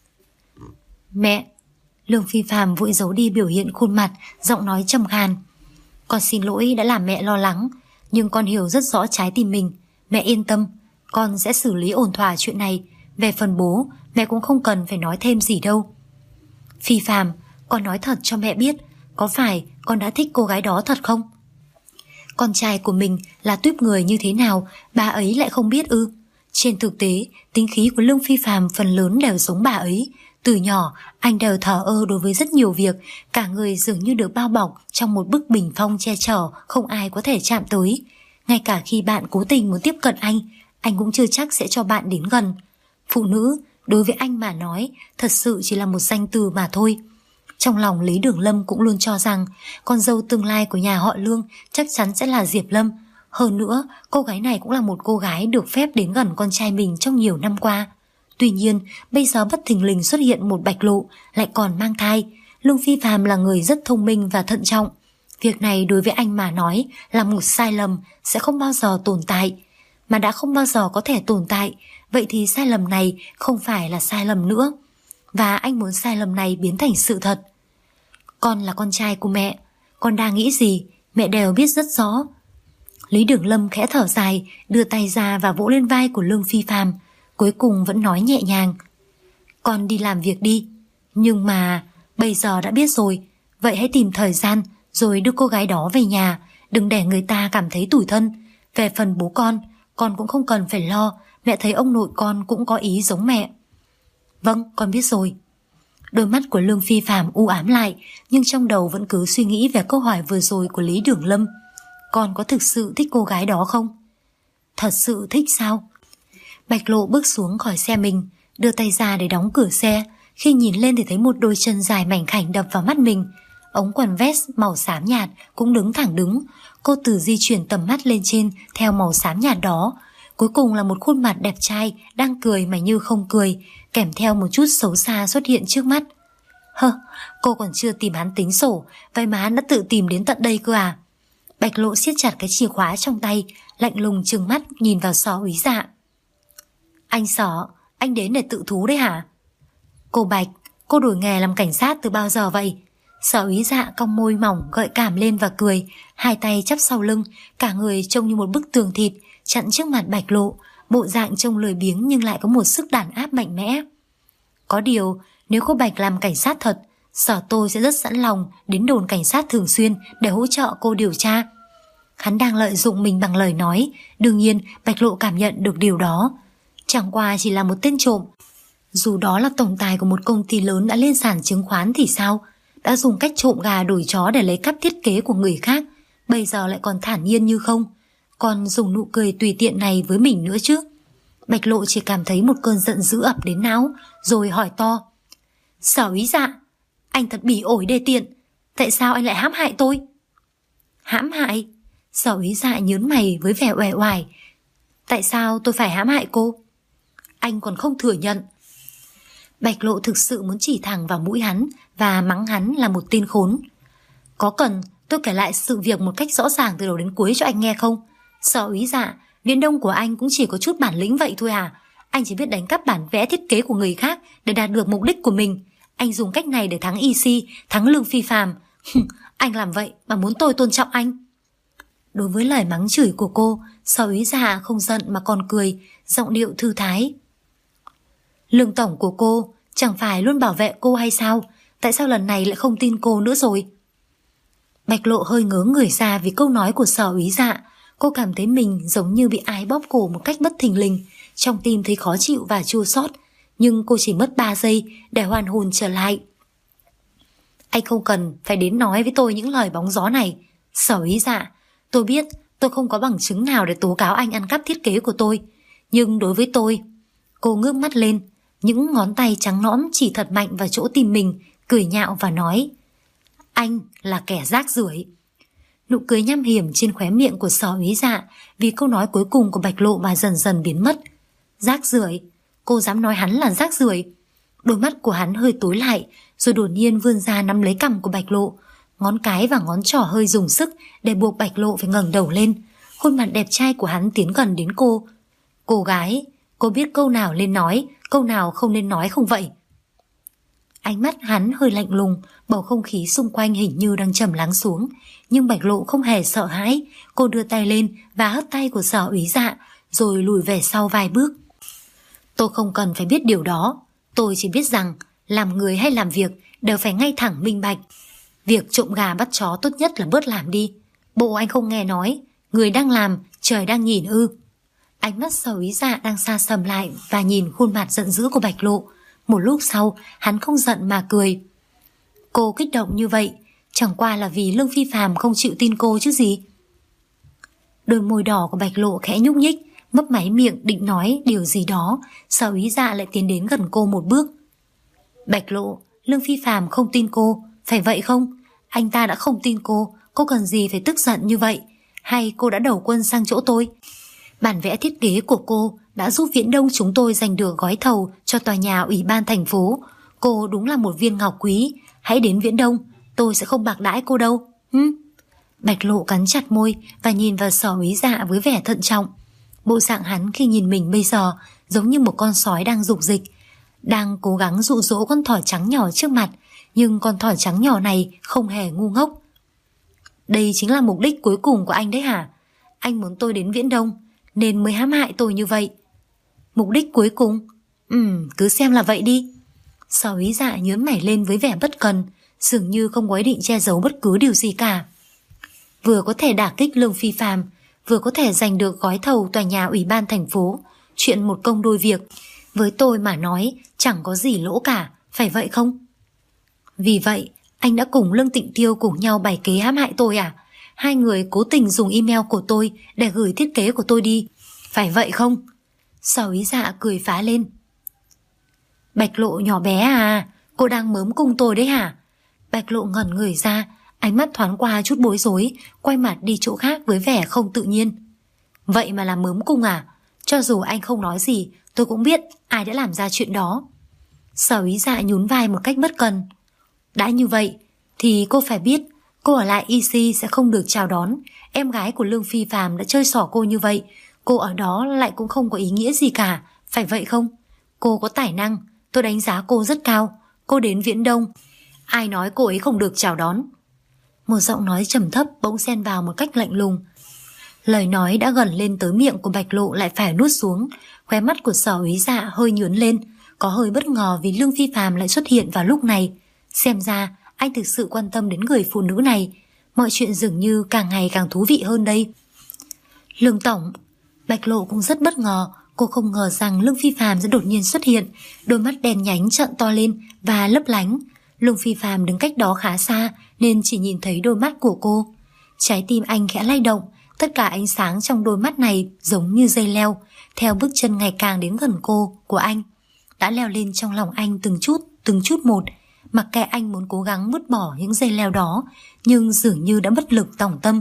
Mẹ. Lương Phi Phàm vội giấu đi biểu hiện khuôn mặt, giọng nói trầm khan. Con xin lỗi đã làm mẹ lo lắng, nhưng con hiểu rất rõ trái tim mình. Mẹ yên tâm, con sẽ xử lý ổn thỏa chuyện này. Về phần bố, mẹ cũng không cần phải nói thêm gì đâu. Phi Phàm, con nói thật cho mẹ biết, có phải con đã thích cô gái đó thật không? Con trai của mình là tuýp người như thế nào, bà ấy lại không biết ư? Trên thực tế, tính khí của Lương Phi Phàm phần lớn đều giống bà ấy. Từ nhỏ, anh đều thờ ơ đối với rất nhiều việc, cả người dường như được bao bọc trong một bức bình phong che chở, không ai có thể chạm tới. Ngay cả khi bạn cố tình muốn tiếp cận anh cũng chưa chắc sẽ cho bạn đến gần. Phụ nữ, đối với anh mà nói, thật sự chỉ là một danh từ mà thôi. Trong lòng Lý Đường Lâm cũng luôn cho rằng con dâu tương lai của nhà họ Lương chắc chắn sẽ là Diệp Lâm. Hơn nữa, cô gái này cũng là một cô gái được phép đến gần con trai mình trong nhiều năm qua. Tuy nhiên, bây giờ bất thình lình xuất hiện một Bạch Lộ, lại còn mang thai. Lương Phi Phàm là người rất thông minh và thận trọng. Việc này đối với anh mà nói là một sai lầm, sẽ không bao giờ tồn tại. Mà đã không bao giờ có thể tồn tại, vậy thì sai lầm này không phải là sai lầm nữa. Và anh muốn sai lầm này biến thành sự thật. Con là con trai của mẹ, con đang nghĩ gì, mẹ đều biết rất rõ. Lý Đường Lâm khẽ thở dài, đưa tay ra và vỗ lên vai của Lương Phi Phàm, cuối cùng vẫn nói nhẹ nhàng. Con đi làm việc đi, nhưng mà bây giờ đã biết rồi, vậy hãy tìm thời gian rồi đưa cô gái đó về nhà, đừng để người ta cảm thấy tủi thân. Về phần bố con cũng không cần phải lo, mẹ thấy ông nội con cũng có ý giống mẹ. Vâng, con biết rồi. Đôi mắt của Lương Phi Phàm u ám lại, nhưng trong đầu vẫn cứ suy nghĩ về câu hỏi vừa rồi của Lý Đường Lâm. Con có thực sự thích cô gái đó không? Thật sự thích sao? Bạch Lộ bước xuống khỏi xe mình, đưa tay ra để đóng cửa xe. Khi nhìn lên thì thấy một đôi chân dài mảnh khảnh đập vào mắt mình. Ống quần vest màu xám nhạt cũng đứng thẳng đứng. Cô tự di chuyển tầm mắt lên trên theo màu xám nhạt đó. Cuối cùng là một khuôn mặt đẹp trai đang cười mà như không cười, kèm theo một chút xấu xa xuất hiện trước mắt. Cô còn chưa tìm hắn tính sổ, vậy mà hắn đã tự tìm đến tận đây cơ à? Bạch Lộ siết chặt cái chìa khóa trong tay, lạnh lùng trừng mắt nhìn vào Sở Úy Dạ. Anh Sở, anh đến để tự thú đấy hả? Cô Bạch, cô đổi nghề làm cảnh sát từ bao giờ vậy? Sở Úy Dạ cong môi mỏng gợi cảm lên và cười, hai tay chắp sau lưng, cả người trông như một bức tường thịt chặn trước mặt Bạch Lộ, bộ dạng trông lười biếng nhưng lại có một sức đàn áp mạnh mẽ. Có điều, nếu cô Bạch làm cảnh sát thật, Sở tôi sẽ rất sẵn lòng đến đồn cảnh sát thường xuyên để hỗ trợ cô điều tra. Hắn đang lợi dụng mình bằng lời nói, đương nhiên Bạch Lộ cảm nhận được điều đó. Chẳng qua chỉ là một tên trộm. Dù đó là tổng tài của một công ty lớn đã lên sàn chứng khoán thì sao? Đã dùng cách trộm gà đổi chó để lấy cắp thiết kế của người khác, bây giờ lại còn thản nhiên như không. Còn dùng nụ cười tùy tiện này với mình nữa chứ. Bạch Lộ chỉ cảm thấy một cơn giận dữ ập đến não, rồi hỏi to. Sở Úy Dạ, anh thật bỉ ổi đê tiện, tại sao anh lại hãm hại tôi? Hãm hại? Sở Úy Dạ nhớn mày với vẻ uể oải. Tại sao tôi phải hãm hại cô? Anh còn không thừa nhận. Bạch Lộ thực sự muốn chỉ thẳng vào mũi hắn và mắng hắn là một tên khốn. Có cần tôi kể lại sự việc một cách rõ ràng từ đầu đến cuối cho anh nghe không? Sở Úy Dạ, Viễn Đông của anh cũng chỉ có chút bản lĩnh vậy thôi à? Anh chỉ biết đánh cắp bản vẽ thiết kế của người khác để đạt được mục đích của mình. Anh dùng cách này để thắng EC, thắng Lương Phi Phàm. Anh làm vậy mà muốn tôi tôn trọng anh? Đối với lời mắng chửi của cô, Sở Úy Dạ không giận mà còn cười, giọng điệu thư thái. Lương tổng của cô chẳng phải luôn bảo vệ cô hay sao? Tại sao lần này lại không tin cô nữa rồi? Bạch Lộ hơi ngớ người ra vì câu nói của Sở Úy Dạ. Cô cảm thấy mình giống như bị ai bóp cổ một cách bất thình lình, trong tim thấy khó chịu và chua xót. Nhưng cô chỉ mất 3 giây để hoàn hồn trở lại. Anh không cần phải đến nói với tôi những lời bóng gió này. Sở Úy Dạ, tôi biết tôi không có bằng chứng nào để tố cáo anh ăn cắp thiết kế của tôi, nhưng đối với tôi... Cô ngước mắt lên, những ngón tay trắng nõn chỉ thật mạnh vào chỗ tim mình, cười nhạo và nói. Anh là kẻ rác rưởi. Nụ cười nham hiểm trên khóe miệng của Sở Úy Dạ vì câu nói cuối cùng của Bạch Lộ mà dần dần biến mất. Rác rưởi? Cô dám nói hắn là rác rưởi? Đôi mắt của hắn hơi tối lại, rồi đột nhiên vươn ra nắm lấy cằm của Bạch Lộ. ngón cái và ngón trỏ hơi dùng sức để buộc Bạch Lộ phải ngẩng đầu lên. Khuôn mặt đẹp trai của hắn tiến gần đến cô. Cô gái, cô biết câu nào nên nói, câu nào không nên nói không vậy? Ánh mắt hắn hơi lạnh lùng, bầu không khí xung quanh hình như đang trầm lắng xuống. Nhưng Bạch Lộ không hề sợ hãi. Cô đưa tay lên và hất tay của Sở Úy Dạ, rồi lùi về sau vài bước. Tôi không cần phải biết điều đó. Tôi chỉ biết rằng làm người hay làm việc đều phải ngay thẳng minh bạch. Việc trộm gà bắt chó tốt nhất là bớt làm đi. Bộ anh không nghe nói người đang làm trời đang nhìn ư? Ánh mắt Sở Úy Dạ đang xa sầm lại và nhìn khuôn mặt giận dữ của Bạch Lộ. Một lúc sau hắn không giận mà cười. Cô kích động như vậy chẳng qua là vì Lương Phi Phàm không chịu tin cô chứ gì. Đôi môi đỏ của Bạch Lộ khẽ nhúc nhích, mấp máy miệng định nói điều gì đó. Sở Úy Dạ lại tiến đến gần cô một bước. Bạch Lộ, Lương Phi Phàm không tin cô, phải vậy không? Anh ta đã không tin cô cần gì phải tức giận như vậy? Hay cô đã đầu quân sang chỗ tôi? Bản vẽ thiết kế của cô đã giúp Viễn Đông chúng tôi giành được gói thầu cho tòa nhà ủy ban thành phố. Cô đúng là một viên ngọc quý. Hãy đến Viễn Đông, tôi sẽ không bạc đãi cô đâu. Bạch Lộ cắn chặt môi và nhìn vào Sở Úy Dạ với vẻ thận trọng. Bộ dạng hắn khi nhìn mình bây giờ giống như một con sói đang dục dịch, đang cố gắng dụ dỗ con thỏ trắng nhỏ trước mặt. Nhưng con thỏ trắng nhỏ này không hề ngu ngốc. Đây chính là mục đích cuối cùng của anh đấy hả? Anh muốn tôi đến Viễn Đông nên mới hãm hại tôi như vậy. Mục đích cuối cùng? Cứ xem là vậy đi. Sở Úy Dạ nhướng mày lên với vẻ bất cần, dường như không có ý định che giấu bất cứ điều gì cả. Vừa có thể đả kích Lương Phi Phàm, vừa có thể giành được gói thầu tòa nhà ủy ban thành phố. Chuyện một công đôi việc. Với tôi mà nói chẳng có gì lỗ cả, phải vậy không? Vì vậy anh đã cùng Lương Tịnh Tiêu cùng nhau bày kế hãm hại tôi à? Hai người cố tình dùng email của tôi để gửi thiết kế của tôi đi, phải vậy không? Sở Úy Dạ cười phá lên. Bạch Lộ nhỏ bé à, cô đang mớm cung tôi đấy hả? Bạch Lộ ngẩn người ra, ánh mắt thoáng qua chút bối rối, quay mặt đi chỗ khác với vẻ không tự nhiên. Vậy mà là mớm cung à? Cho dù anh không nói gì, tôi cũng biết ai đã làm ra chuyện đó. Sở Úy Dạ nhún vai một cách bất cần. Đã như vậy thì cô phải biết cô ở lại EC sẽ không được chào đón. Em gái của Lương Phi Phàm đã chơi xỏ cô như vậy, cô ở đó lại cũng không có ý nghĩa gì cả, phải vậy không? Cô có tài năng, tôi đánh giá cô rất cao. Cô đến Viễn Đông, ai nói cô ấy không được chào đón? Một giọng nói trầm thấp bỗng xen vào một cách lạnh lùng. Lời nói đã gần lên tới miệng của Bạch Lộ lại phải nuốt xuống. Khóe mắt của Sở Úy Dạ hơi nhướng lên, có hơi bất ngờ vì Lương Phi Phàm lại xuất hiện vào lúc này. Xem ra anh thực sự quan tâm đến người phụ nữ này. Mọi chuyện dường như càng ngày càng thú vị hơn đây. Lương tổng. Bạch Lộ cũng rất bất ngờ. Cô không ngờ rằng Lương Phi Phàm sẽ đột nhiên xuất hiện. Đôi mắt đen nhánh trợn to lên và lấp lánh. Lương Phi Phàm đứng cách đó khá xa nên chỉ nhìn thấy đôi mắt của cô. Trái tim anh khẽ lay động. Tất cả ánh sáng trong đôi mắt này giống như dây leo, theo bước chân ngày càng đến gần cô của anh, đã leo lên trong lòng anh từng chút một. Mặc kệ anh muốn cố gắng vứt bỏ những dây leo đó, nhưng dường như đã bất lực tòng tâm.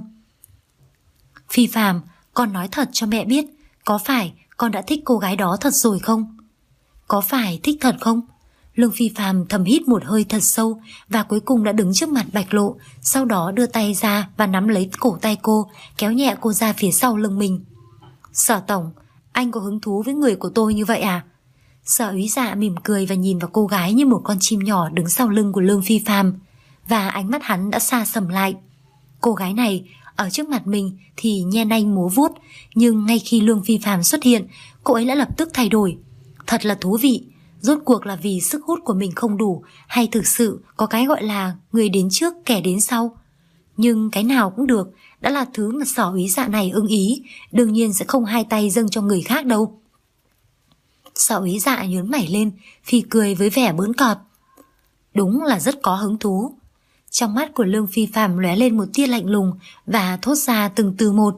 Phi Phàm, con nói thật cho mẹ biết, có phải con đã thích cô gái đó thật rồi không? Có phải thích thật không? Lương Phi Phàm thầm hít một hơi thật sâu và cuối cùng đã đứng trước mặt Bạch Lộ, sau đó đưa tay ra và nắm lấy cổ tay cô, kéo nhẹ cô ra phía sau lưng mình. Sở tổng, anh có hứng thú với người của tôi như vậy à? Sở Úy Dạ mỉm cười và nhìn vào cô gái như một con chim nhỏ đứng sau lưng của Lương Phi Phàm, và ánh mắt hắn đã xa sầm lại. Cô gái này ở trước mặt mình thì nhe nanh múa vuốt, nhưng ngay khi Lương Phi Phàm xuất hiện, cô ấy đã lập tức thay đổi. Thật là thú vị. Rốt cuộc là vì sức hút của mình không đủ, hay thực sự có cái gọi là người đến trước kẻ đến sau? Nhưng cái nào cũng được, đã là thứ mà Sở Úy Dạ này ưng ý, đương nhiên sẽ không hai tay dâng cho người khác đâu. Sở Úy Dạ nhướng mày lên, phì cười với vẻ bỡn cợt. Đúng là rất có hứng thú. Trong mắt của Lương Phi Phàm lóe lên một tia lạnh lùng và thốt ra từng từ một.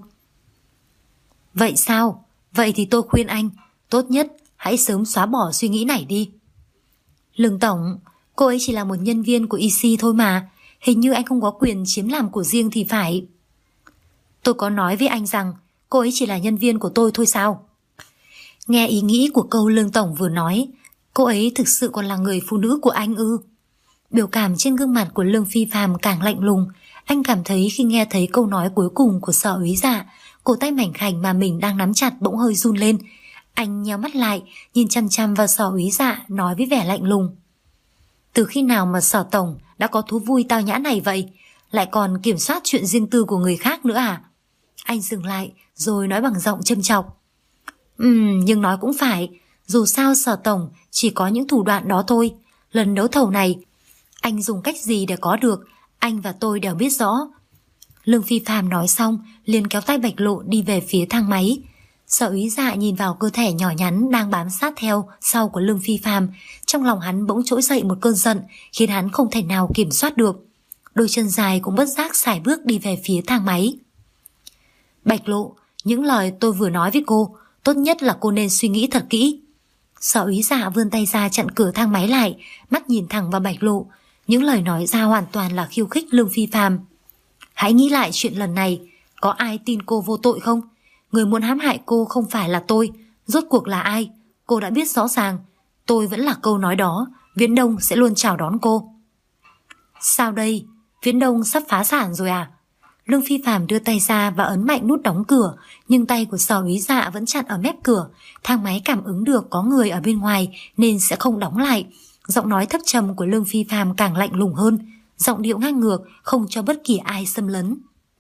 Vậy sao? Vậy thì tôi khuyên anh, tốt nhất hãy sớm xóa bỏ suy nghĩ này đi. Lương tổng, cô ấy chỉ là một nhân viên của EC thôi mà, hình như anh không có quyền chiếm làm của riêng thì phải. Tôi có nói với anh rằng cô ấy chỉ là nhân viên của tôi thôi sao? Nghe ý nghĩ của câu Lương tổng vừa nói, cô ấy thực sự còn là người phụ nữ của anh ư? Biểu cảm trên gương mặt của Lương Phi Phàm càng lạnh lùng. Anh cảm thấy khi nghe thấy câu nói cuối cùng của Sở Úy Dạ, cổ tay mảnh khảnh mà mình đang nắm chặt bỗng hơi run lên. Anh nheo mắt lại, nhìn chăm chăm vào Sở Úy Dạ, nói với vẻ lạnh lùng: từ khi nào mà Sở tổng đã có thú vui tao nhã này vậy? Lại còn kiểm soát chuyện riêng tư của người khác nữa à? Anh dừng lại rồi nói bằng giọng châm chọc: nhưng nói cũng phải, dù sao Sở tổng chỉ có những thủ đoạn đó thôi. Lần đấu thầu này anh dùng cách gì để có được, anh và tôi đều biết rõ. Lương Phi Phàm nói xong liền kéo tay Bạch Lộ đi về phía thang máy. Sở Úy Dạ nhìn vào cơ thể nhỏ nhắn đang bám sát theo sau của Lương Phi Phàm, trong lòng hắn bỗng trỗi dậy một cơn giận khiến hắn không thể nào kiểm soát được. Đôi chân dài cũng bất giác sải bước đi về phía thang máy. Bạch Lộ, những lời tôi vừa nói với cô, tốt nhất là cô nên suy nghĩ thật kỹ. Sở Úy Dạ vươn tay ra chặn cửa thang máy lại, mắt nhìn thẳng vào Bạch Lộ. Những lời nói ra hoàn toàn là khiêu khích Lương Phi Phàm. Hãy nghĩ lại chuyện lần này, có ai tin cô vô tội không? Người muốn hãm hại cô không phải là tôi, rốt cuộc là ai? Cô đã biết rõ ràng. Tôi vẫn là câu nói đó, Viễn Đông sẽ luôn chào đón cô. Sao đây? Viễn Đông sắp phá sản rồi à? Lương Phi Phàm đưa tay ra và ấn mạnh nút đóng cửa, nhưng tay của Sở Úy Dạ vẫn chặn ở mép cửa. Thang máy cảm ứng được có người ở bên ngoài nên sẽ không đóng lại. Giọng nói thấp trầm của Lương Phi Phàm càng lạnh lùng hơn, giọng điệu ngang ngược, không cho bất kỳ ai xâm lấn.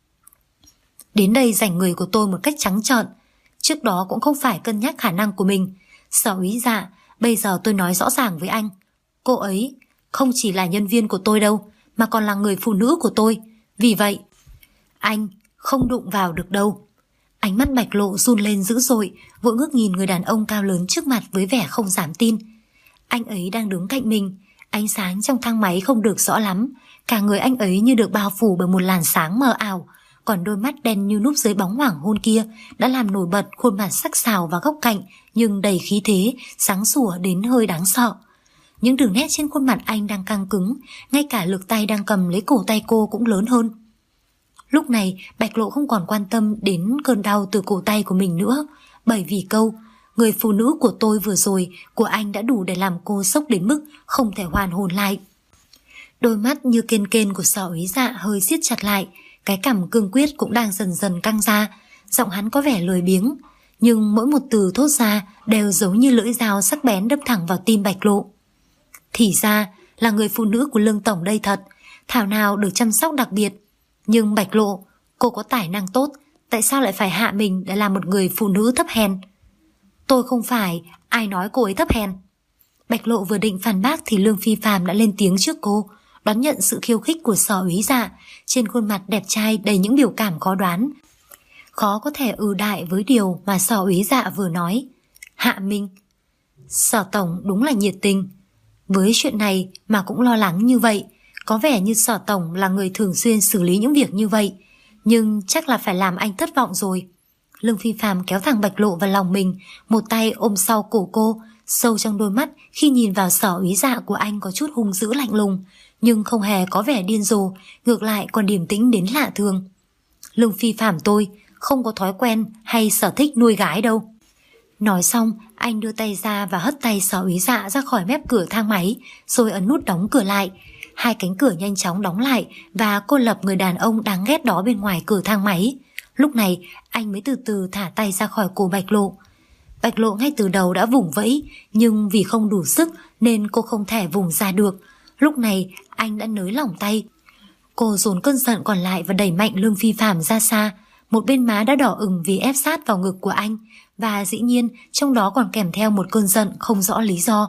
Đến đây giành người của tôi một cách trắng trợn, trước đó cũng không phải cân nhắc khả năng của mình. Sở Úy Dạ, bây giờ tôi nói rõ ràng với anh, cô ấy không chỉ là nhân viên của tôi đâu, mà còn là người phụ nữ của tôi. Vì vậy anh không đụng vào được đâu. Ánh mắt Bạch Lộ run lên dữ dội, vội ngước nhìn người đàn ông cao lớn trước mặt với vẻ không dám tin. Anh ấy đang đứng cạnh mình, ánh sáng trong thang máy không được rõ lắm, cả người anh ấy như được bao phủ bởi một làn sáng mờ ảo, còn đôi mắt đen như núp dưới bóng hoàng hôn kia đã làm nổi bật khuôn mặt sắc sảo và góc cạnh nhưng đầy khí thế, sáng sủa đến hơi đáng sợ. Những đường nét trên khuôn mặt anh đang căng cứng, ngay cả lực tay đang cầm lấy cổ tay cô cũng lớn hơn. Lúc này Bạch Lộ không còn quan tâm đến cơn đau từ cổ tay của mình nữa, bởi vì câu người phụ nữ của tôi vừa rồi của anh đã đủ để làm cô sốc đến mức không thể hoàn hồn lại. Đôi mắt như kên kên của Sở Úy Dạ hơi siết chặt lại, cái cằm cương quyết cũng đang dần dần căng ra, giọng hắn có vẻ lười biếng, nhưng mỗi một từ thốt ra đều giống như lưỡi dao sắc bén đâm thẳng vào tim Bạch Lộ. Thì ra là người phụ nữ của Lương tổng đây thật, thảo nào được chăm sóc đặc biệt. Nhưng Bạch Lộ, cô có tài năng tốt, tại sao lại phải hạ mình để làm một người phụ nữ thấp hèn? Tôi không phải, ai nói cô ấy thấp hèn? Bạch Lộ vừa định phản bác thì Lương Phi Phàm đã lên tiếng trước cô, đón nhận sự khiêu khích của Sở Úy Dạ, trên khuôn mặt đẹp trai đầy những biểu cảm khó đoán. Khó có thể đại với điều mà Sở Úy Dạ vừa nói. Hạ mình. Sở tổng đúng là nhiệt tình. Với chuyện này mà cũng lo lắng như vậy, có vẻ như Sở tổng là người thường xuyên xử lý những việc như vậy, nhưng chắc là phải làm anh thất vọng rồi. Lương Phi Phàm kéo thẳng Bạch Lộ vào lòng mình, một tay ôm sau cổ cô, sâu trong đôi mắt khi nhìn vào Sở Úy Dạ của anh có chút hung dữ lạnh lùng, nhưng không hề có vẻ điên rồ, ngược lại còn điềm tĩnh đến lạ thường. Lương Phi Phàm tôi không có thói quen hay sở thích nuôi gái đâu. Nói xong, anh đưa tay ra và hất tay Sở Úy Dạ ra khỏi mép cửa thang máy, rồi ấn nút đóng cửa lại. Hai cánh cửa nhanh chóng đóng lại và cô lập người đàn ông đáng ghét đó bên ngoài cửa thang máy. Lúc này anh mới từ từ thả tay ra khỏi cổ Bạch Lộ. Bạch Lộ ngay từ đầu đã vùng vẫy, nhưng vì không đủ sức nên cô không thể vùng ra được. Lúc này anh đã nới lỏng tay. Cô dồn cơn giận còn lại và đẩy mạnh Lương Phi Phàm ra xa. Một bên má đã đỏ ửng vì ép sát vào ngực của anh, và dĩ nhiên trong đó còn kèm theo một cơn giận không rõ lý do.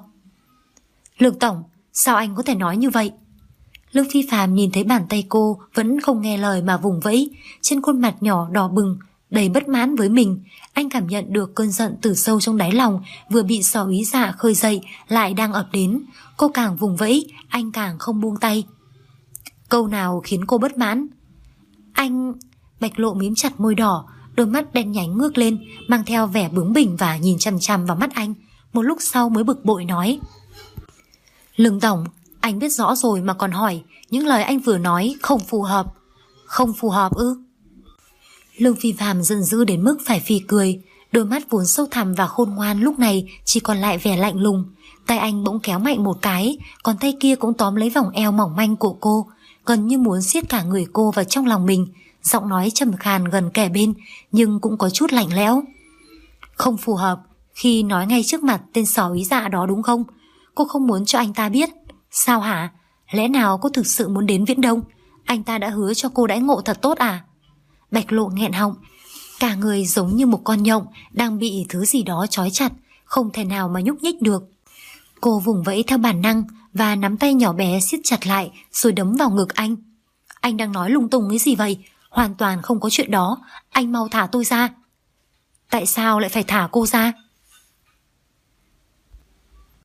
Lương tổng, sao anh có thể nói như vậy? Lương Phi Phàm nhìn thấy bàn tay cô vẫn không nghe lời mà vùng vẫy, trên khuôn mặt nhỏ đỏ bừng, đầy bất mãn với mình. Anh cảm nhận được cơn giận từ sâu trong đáy lòng vừa bị Sở Úy Dạ khơi dậy lại đang ập đến. Cô càng vùng vẫy, anh càng không buông tay. Câu nào khiến cô bất mãn? Anh... Bạch Lộ mím chặt môi đỏ, đôi mắt đen nhánh ngước lên, mang theo vẻ bướng bỉnh và nhìn chằm chằm vào mắt anh. Một lúc sau mới bực bội nói: Lương tổng, anh biết rõ rồi mà còn hỏi, những lời anh vừa nói không phù hợp. Không phù hợp ư? Lương Phi Phàm giận dữ đến mức phải phì cười, Đôi mắt vốn sâu thẳm và khôn ngoan lúc này chỉ còn lại vẻ lạnh lùng. Tay anh bỗng kéo mạnh một cái, còn tay kia cũng tóm lấy vòng eo mỏng manh của cô, gần như muốn siết cả người cô vào trong lòng mình. Giọng nói trầm khàn gần kề bên, nhưng cũng có chút lạnh lẽo. Không phù hợp khi nói ngay trước mặt tên xỏ úy dạ đó đúng không? Cô không muốn cho anh ta biết. Sao hả? Lẽ nào cô thực sự muốn đến Viễn Đông? Anh ta đã hứa cho cô đãi ngộ thật tốt à? Bạch Lộ nghẹn họng, cả người giống như một con nhộng đang bị thứ gì đó trói chặt, không thể nào mà nhúc nhích được. Cô vùng vẫy theo bản năng và nắm tay nhỏ bé siết chặt lại rồi đấm vào ngực anh. Anh đang nói lung tung cái gì vậy? Hoàn toàn không có chuyện đó. Anh mau thả tôi ra. Tại sao lại phải thả cô ra?